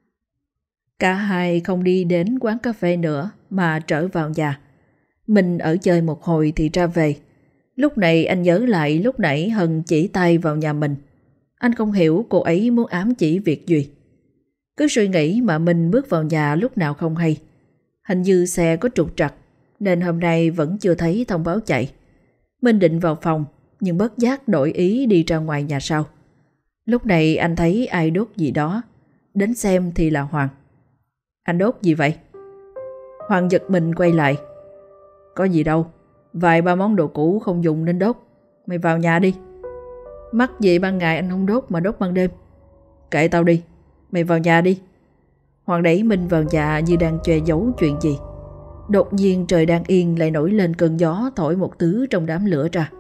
Cả hai không đi đến quán cà phê nữa mà trở vào nhà. Mình ở chơi một hồi thì ra về. Lúc này anh nhớ lại lúc nãy Hân chỉ tay vào nhà mình. Anh không hiểu cô ấy muốn ám chỉ việc gì. Cứ suy nghĩ mà mình bước vào nhà lúc nào không hay. Hình như xe có trục trặc nên hôm nay vẫn chưa thấy thông báo chạy. Mình định vào phòng nhưng bất giác đổi ý đi ra ngoài nhà sau. Lúc này anh thấy ai đốt gì đó. Đến xem thì là Hoàng. Anh đốt gì vậy? Hoàng giật mình quay lại. Có gì đâu, vài ba món đồ cũ không dùng nên đốt. Mày vào nhà đi. Mắc gì ban ngày anh không đốt mà đốt ban đêm? Kệ tao đi, mày vào nhà đi. Hoàng đẩy mình vào nhà như đang che giấu chuyện gì. Đột nhiên trời đang yên lại nổi lên cơn gió thổi một thứ trong đám lửa ra.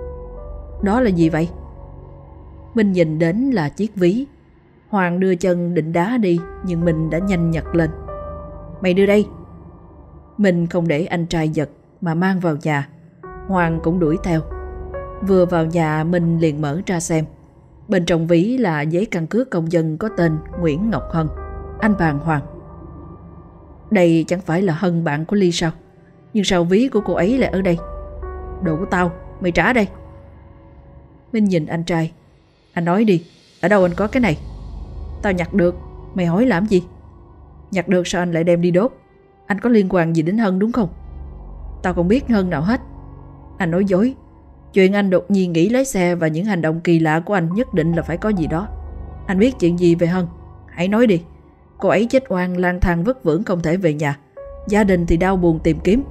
Đó là gì vậy? Mình nhìn đến là chiếc ví. Hoàng đưa chân định đá đi nhưng mình đã nhanh nhặt lên. Mày đưa đây. Mình không để anh trai giật mà mang vào nhà. Hoàng cũng đuổi theo. Vừa vào nhà mình liền mở ra xem. Bên trong ví là giấy căn cước công dân có tên Nguyễn Ngọc Hân. Anh bàng hoàng. Đây chẳng phải là Hân bạn của Ly sao? Nhưng sao ví của cô ấy lại ở đây? Đồ của tao, mày trả đây. Minh nhìn anh trai. Anh nói đi, ở đâu anh có cái này? Tao nhặt được, mày hỏi làm gì? Nhặt được sao anh lại đem đi đốt? Anh có liên quan gì đến Hân đúng không? Tao không biết Hân nào hết. Anh nói dối. Chuyện anh đột nhiên nghỉ lái xe và những hành động kỳ lạ của anh nhất định là phải có gì đó. Anh biết chuyện gì về Hân? Hãy nói đi. Cô ấy chết oan lang thang vất vưởng không thể về nhà. Gia đình thì đau buồn tìm kiếm.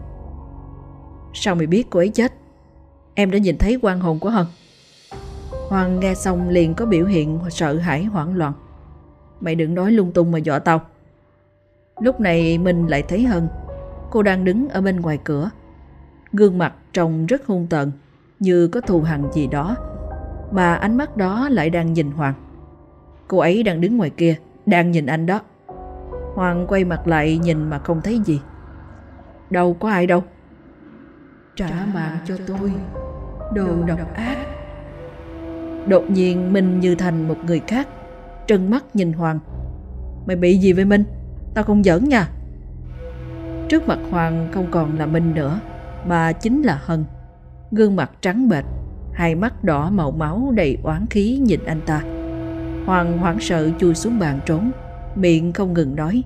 Sao mày biết cô ấy chết? Em đã nhìn thấy oan hồn của Hân. Hoàng nghe xong liền có biểu hiện sợ hãi hoảng loạn. Mày đừng nói lung tung mà dọa tao. Lúc này mình lại thấy Hân. Cô đang đứng ở bên ngoài cửa. Gương mặt trông rất hung tợn, như có thù hằn gì đó, mà ánh mắt đó lại đang nhìn Hoàng. Cô ấy đang đứng ngoài kia, đang nhìn anh đó. Hoàng quay mặt lại nhìn mà không thấy gì. Đâu có ai đâu. Trả mạng cho tôi, đồ độc ác. Đột nhiên Minh như thành một người khác, trừng mắt nhìn Hoàng. Mày bị gì vậy Minh? Tao không giỡn nha. Trước mặt Hoàng không còn là Minh nữa, mà chính là Hân. Gương mặt trắng bệch, hai mắt đỏ màu máu đầy oán khí nhìn anh ta. Hoàng hoảng sợ chui xuống bàn trốn, miệng không ngừng nói: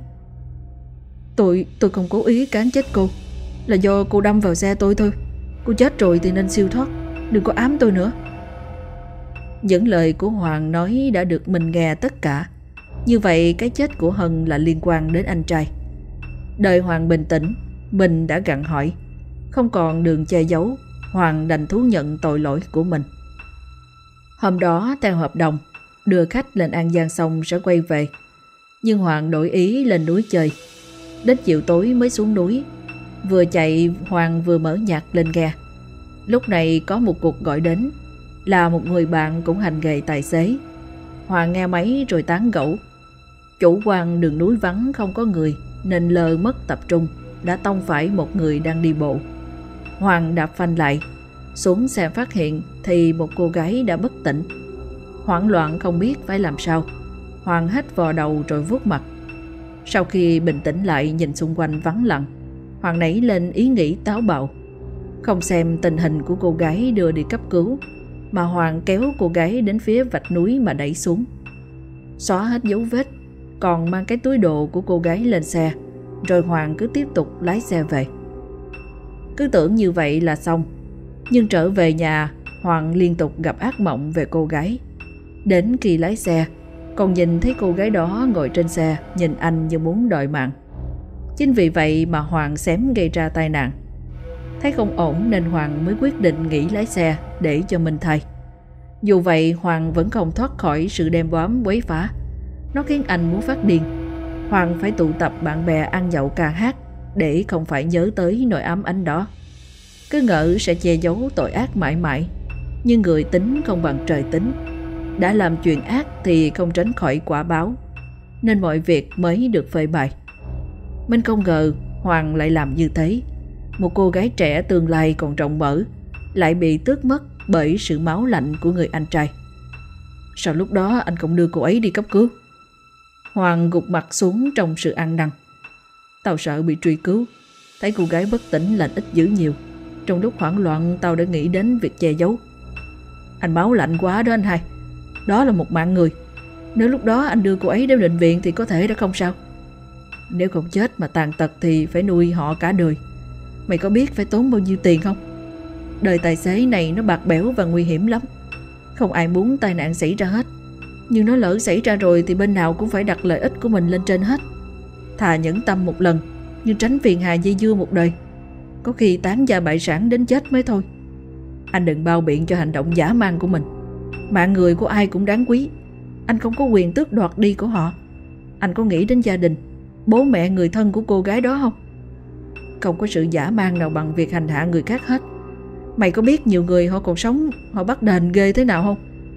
Tôi không cố ý cán chết cô, là do cô đâm vào xe tôi thôi. Cô chết rồi thì nên siêu thoát, đừng có ám tôi nữa. Những lời của Hoàng nói đã được mình nghe tất cả. Như vậy cái chết của Hân là liên quan đến anh trai. Đợi Hoàng bình tĩnh, mình đã gặng hỏi. Không còn đường che giấu, Hoàng đành thú nhận tội lỗi của mình. Hôm đó theo hợp đồng, đưa khách lên An Giang xong sẽ quay về. Nhưng Hoàng đổi ý lên núi chơi. Đến chiều tối mới xuống núi. Vừa chạy Hoàng vừa mở nhạc lên nghe. Lúc này có một cuộc gọi đến, là một người bạn cũng hành nghề tài xế. Hoàng nghe máy rồi tán gẫu. Chủ quan đường núi vắng không có người nên lơ mất tập trung, đã tông phải một người đang đi bộ. Hoàng đạp phanh lại, xuống xe phát hiện thì một cô gái đã bất tỉnh. Hoảng loạn không biết phải làm sao, Hoàng hít vào đầu rồi vuốt mặt. Sau khi bình tĩnh lại nhìn xung quanh vắng lặng, Hoàng nảy lên ý nghĩ táo bạo. Không xem tình hình của cô gái đưa đi cấp cứu, mà Hoàng kéo cô gái đến phía vách núi mà đẩy xuống. Xóa hết dấu vết, còn mang cái túi đồ của cô gái lên xe, rồi Hoàng cứ tiếp tục lái xe về. Cứ tưởng như vậy là xong, nhưng trở về nhà Hoàng liên tục gặp ác mộng về cô gái. Đến khi lái xe, còn nhìn thấy cô gái đó ngồi trên xe nhìn anh như muốn đòi mạng. Chính vì vậy mà Hoàng xém gây ra tai nạn. Thấy không ổn nên Hoàng mới quyết định nghỉ lái xe để cho Minh thay. Dù vậy Hoàng vẫn không thoát khỏi sự đêm bám quấy phá. Nó khiến anh muốn phát điên. Hoàng phải tụ tập bạn bè ăn nhậu ca hát để không phải nhớ tới nỗi ám ảnh đó. Cứ ngỡ sẽ che giấu tội ác mãi mãi, nhưng người tính không bằng trời tính. Đã làm chuyện ác thì không tránh khỏi quả báo, nên mọi việc mới được phơi bày. Mình không ngờ Hoàng lại làm như thế. Một cô gái trẻ tương lai còn rộng mở lại bị tước mất bởi sự máu lạnh của người anh trai. Sao lúc đó anh không đưa cô ấy đi cấp cứu? Hoàng gục mặt xuống trong sự ăn năn. Tao sợ bị truy cứu. Thấy cô gái bất tỉnh lành ít dữ nhiều. Trong lúc hoảng loạn tao đã nghĩ đến việc che giấu. Anh máu lạnh quá đó anh hai. Đó là một mạng người. Nếu lúc đó anh đưa cô ấy đến bệnh viện thì có thể đã không sao. Nếu không chết mà tàn tật thì phải nuôi họ cả đời. Mày có biết phải tốn bao nhiêu tiền không? Đời tài xế này nó bạc bẽo và nguy hiểm lắm. Không ai muốn tai nạn xảy ra hết, nhưng nó lỡ xảy ra rồi thì bên nào cũng phải đặt lợi ích của mình lên trên hết. Thà nhẫn tâm một lần, nhưng tránh phiền hà dây dưa một đời. Có khi tán gia bại sản đến chết mới thôi. Anh đừng bao biện cho hành động dã man của mình. Mạng người của ai cũng đáng quý. Anh không có quyền tước đoạt đi của họ. Anh có nghĩ đến gia đình, bố mẹ người thân của cô gái đó không? Không có sự dã man nào bằng việc hành hạ người khác hết. Mày có biết nhiều người họ còn sống, họ bắt đền ghê thế nào không?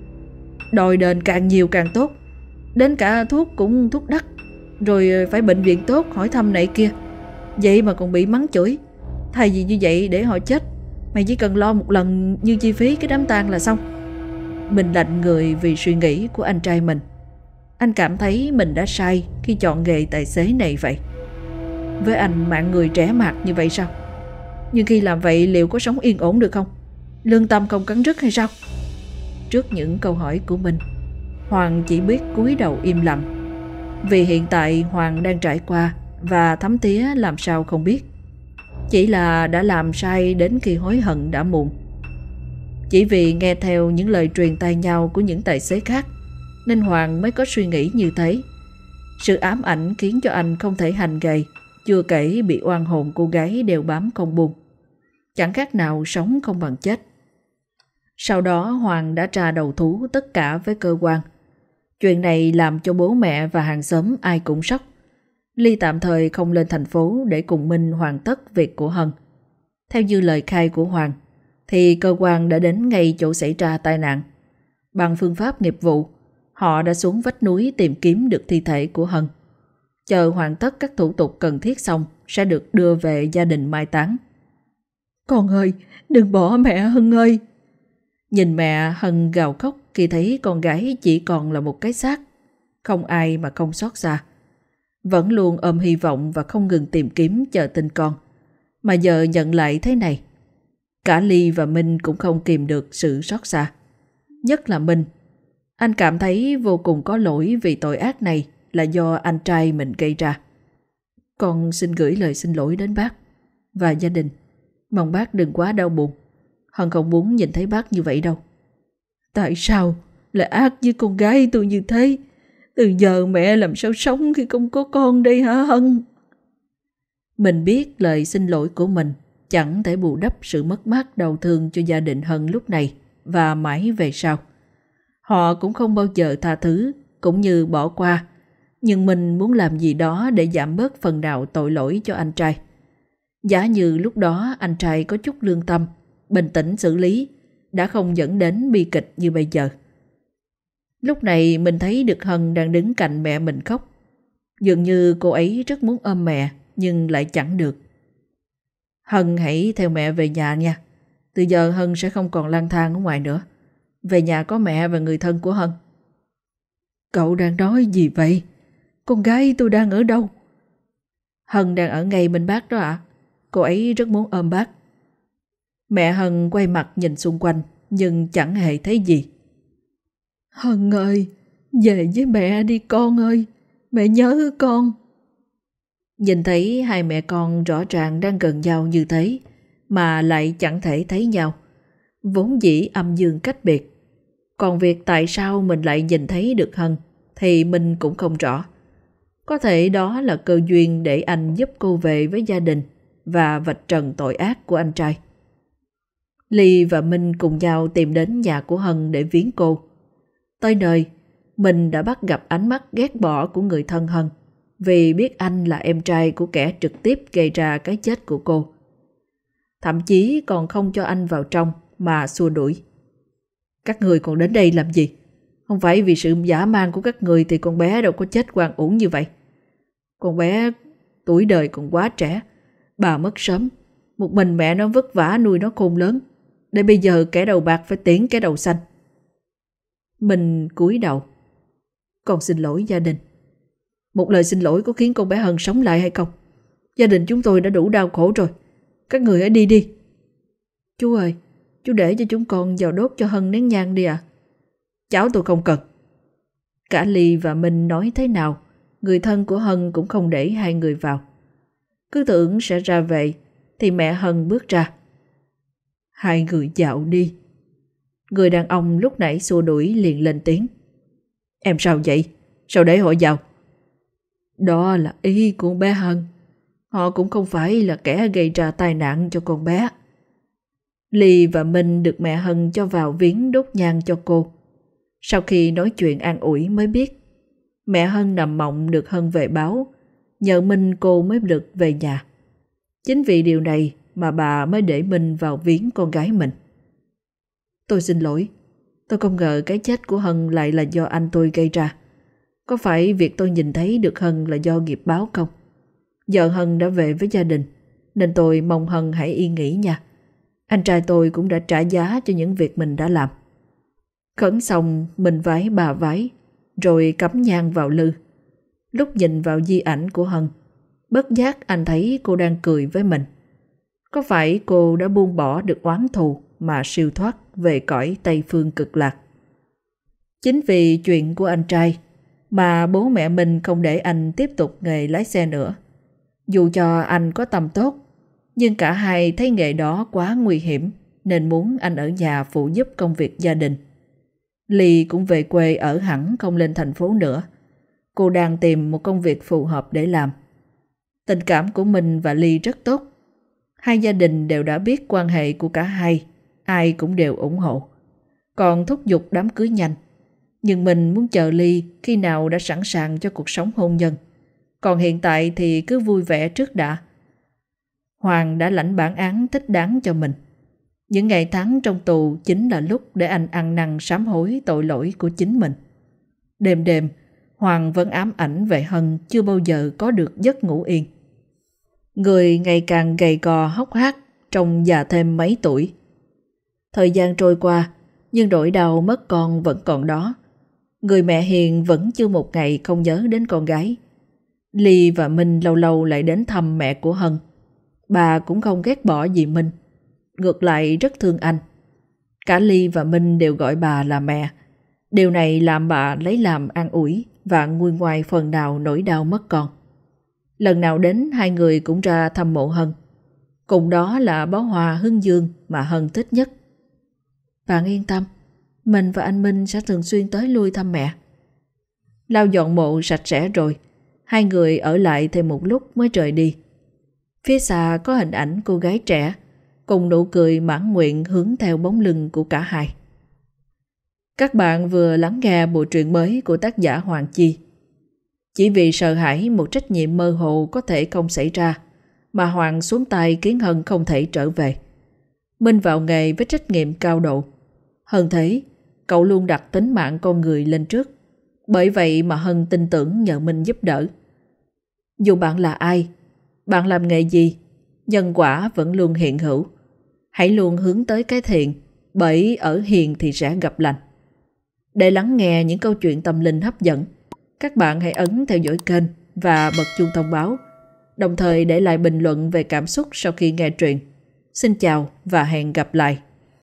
Đòi đền càng nhiều càng tốt. Đến cả thuốc cũng thuốc đắt. Rồi phải bệnh viện tốt, hỏi thăm này kia. Vậy mà còn bị mắng chửi. Thay vì như vậy để họ chết, mày chỉ cần lo một lần như chi phí cái đám tang là xong. Mình lạnh người vì suy nghĩ của anh trai mình. Anh cảm thấy mình đã sai khi chọn nghề tài xế này vậy. Với anh mạng người trẻ mạt như vậy sao? Nhưng khi làm vậy liệu có sống yên ổn được không? Lương tâm không cắn rứt hay sao? Trước những câu hỏi của mình, Hoàng chỉ biết cúi đầu im lặng. Vì hiện tại Hoàng đang trải qua và thấm thía làm sao không biết. Chỉ là đã làm sai đến khi hối hận đã muộn. Chỉ vì nghe theo những lời truyền tai nhau của những tài xế khác nên Hoàng mới có suy nghĩ như thế. Sự ám ảnh khiến cho anh không thể hành nghề, chưa kể bị oan hồn cô gái đeo bám không buông. Chẳng khác nào sống không bằng chết. Sau đó Hoàng đã ra đầu thú tất cả với cơ quan. Chuyện này làm cho bố mẹ và hàng xóm ai cũng sốc. Ly tạm thời không lên thành phố để cùng Minh hoàn tất việc của Hân. Theo như lời khai của Hoàng, thì cơ quan đã đến ngay chỗ xảy ra tai nạn. Bằng phương pháp nghiệp vụ, họ đã xuống vách núi tìm kiếm được thi thể của Hân. Chờ hoàn tất các thủ tục cần thiết xong sẽ được đưa về gia đình mai táng. Con ơi, đừng bỏ mẹ Hân ơi. Nhìn mẹ Hân gào khóc khi thấy con gái chỉ còn là một cái xác. Không ai mà không xót xa. Vẫn luôn ôm hy vọng và không ngừng tìm kiếm chờ tin con. Mà giờ nhận lại thế này. Cả Ly và Minh cũng không kìm được sự xót xa. Nhất là Minh. Anh cảm thấy vô cùng có lỗi vì tội ác này là do anh trai mình gây ra. Con xin gửi lời xin lỗi đến bác và gia đình. Mong bác đừng quá đau buồn. Hân không muốn nhìn thấy bác như vậy đâu. Tại sao lại ác với con gái tôi như thế? Từ giờ mẹ làm sao sống khi không có con đây hả Hân? Mình biết lời xin lỗi của mình chẳng thể bù đắp sự mất mát đau thương cho gia đình Hân lúc này và mãi về sau. Họ cũng không bao giờ tha thứ cũng như bỏ qua. Nhưng mình muốn làm gì đó để giảm bớt phần nào tội lỗi cho anh trai. Giả như lúc đó anh trai có chút lương tâm, bình tĩnh xử lý, đã không dẫn đến bi kịch như bây giờ. Lúc này mình thấy được Hân đang đứng cạnh mẹ mình khóc. Dường như cô ấy rất muốn ôm mẹ, nhưng lại chẳng được. Hân hãy theo mẹ về nhà nha. Từ giờ Hân sẽ không còn lang thang ở ngoài nữa. Về nhà có mẹ và người thân của Hân. Cậu đang nói gì vậy? Con gái tôi đang ở đâu? Hân đang ở ngay bên bác đó ạ. Cô ấy rất muốn ôm bác. Mẹ Hân quay mặt nhìn xung quanh nhưng chẳng hề thấy gì. Hân ơi, về với mẹ đi con ơi. Mẹ nhớ con. Nhìn thấy hai mẹ con rõ ràng đang gần nhau như thế mà lại chẳng thể thấy nhau. Vốn dĩ âm dương cách biệt. Còn việc tại sao mình lại nhìn thấy được Hân thì mình cũng không rõ. Có thể đó là cơ duyên để anh giúp cô về với gia đình và vạch trần tội ác của anh trai. Ly và Minh cùng nhau tìm đến nhà của Hân để viếng cô. Tới nơi, Minh đã bắt gặp ánh mắt ghét bỏ của người thân Hân vì biết anh là em trai của kẻ trực tiếp gây ra cái chết của cô. Thậm chí còn không cho anh vào trong mà xua đuổi. Các người còn đến đây làm gì? Không phải vì sự dã man của các người thì con bé đâu có chết oan uổng như vậy. Con bé tuổi đời còn quá trẻ, bà mất sớm, một mình mẹ nó vất vả nuôi nó khôn lớn, để bây giờ kẻ đầu bạc phải tiễn kẻ đầu xanh. Mình cúi đầu. Con xin lỗi gia đình. Một lời xin lỗi có khiến con bé Hân sống lại hay không? Gia đình chúng tôi đã đủ đau khổ rồi. Các người hãy đi đi. Chú ơi, chú để cho chúng con vào đốt cho Hân nén nhang đi ạ. Cháu tôi không cần. Cả Ly và Minh nói thế nào, người thân của Hân cũng không để hai người vào. Cứ tưởng sẽ ra về, thì mẹ Hân bước ra. Hai người dạo đi. Người đàn ông lúc nãy xua đuổi liền lên tiếng. Em sao vậy? Sao để họ vào? Đó là ý của bé Hân. Họ cũng không phải là kẻ gây ra tai nạn cho con bé. Ly và Minh được mẹ Hân cho vào viếng đốt nhang cho cô. Sau khi nói chuyện an ủi mới biết, mẹ Hân nằm mộng được Hân về báo, nhờ Minh cô mới được về nhà. Chính vì điều này mà bà mới để Minh vào viếng con gái mình. Tôi xin lỗi, tôi không ngờ cái chết của Hân lại là do anh tôi gây ra. Có phải việc tôi nhìn thấy được Hân là do nghiệp báo không? Giờ Hân đã về với gia đình, nên tôi mong Hân hãy yên nghỉ nha. Anh trai tôi cũng đã trả giá cho những việc mình đã làm. Khấn xong mình vái bà vái, rồi cắm nhang vào lư. Lúc nhìn vào di ảnh của Hân, bất giác anh thấy cô đang cười với mình. Có phải cô đã buông bỏ được oán thù mà siêu thoát về cõi Tây Phương Cực Lạc? Chính vì chuyện của anh trai mà bố mẹ mình không để anh tiếp tục nghề lái xe nữa. Dù cho anh có tâm tốt, nhưng cả hai thấy nghề đó quá nguy hiểm nên muốn anh ở nhà phụ giúp công việc gia đình. Ly cũng về quê ở hẳn, không lên thành phố nữa. Cô đang tìm một công việc phù hợp để làm. Tình cảm của mình và Ly rất tốt. Hai gia đình đều đã biết quan hệ của cả hai, ai cũng đều ủng hộ. Còn thúc giục đám cưới nhanh. Nhưng mình muốn chờ Ly khi nào đã sẵn sàng cho cuộc sống hôn nhân. Còn hiện tại thì cứ vui vẻ trước đã. Hoàng đã lãnh bản án thích đáng cho mình. Những ngày tháng trong tù chính là lúc để anh ăn năn sám hối tội lỗi của chính mình. Đêm đêm, Hoàng vẫn ám ảnh về Hân chưa bao giờ có được giấc ngủ yên. Người ngày càng gầy gò hốc hác, trông già thêm mấy tuổi. Thời gian trôi qua, nhưng nỗi đau mất con vẫn còn đó. Người mẹ hiền vẫn chưa một ngày không nhớ đến con gái. Ly và Minh lâu lâu lại đến thăm mẹ của Hân. Bà cũng không ghét bỏ gì Minh, ngược lại rất thương anh. Cả Ly và Minh đều gọi bà là mẹ. Điều này làm bà lấy làm an ủi và nguôi ngoai phần nào nỗi đau mất con. Lần nào đến, hai người cũng ra thăm mộ Hân. Cùng đó là bó hoa hướng dương mà Hân thích nhất. Bạn yên tâm, mình và anh Minh sẽ thường xuyên tới lui thăm mẹ. Lau dọn mộ sạch sẽ rồi, hai người ở lại thêm một lúc mới rời đi. Phía xa có hình ảnh cô gái trẻ, cùng nụ cười mãn nguyện hướng theo bóng lưng của cả hai. Các bạn vừa lắng nghe bộ truyện mới của tác giả Hoàng Chi. Chỉ vì sợ hãi một trách nhiệm mơ hồ có thể không xảy ra, mà Hoàng xuống tay khiến Hân không thể trở về. Minh vào nghề với trách nhiệm cao độ. Hơn thế, cậu luôn đặt tính mạng con người lên trước. Bởi vậy mà Hân tin tưởng nhờ Minh giúp đỡ. Dù bạn là ai, bạn làm nghề gì, nhân quả vẫn luôn hiện hữu. Hãy luôn hướng tới cái thiện, bởi ở hiền thì sẽ gặp lành. Để lắng nghe những câu chuyện tâm linh hấp dẫn, các bạn hãy ấn theo dõi kênh và bật chuông thông báo, đồng thời để lại bình luận về cảm xúc sau khi nghe truyện. Xin chào và hẹn gặp lại.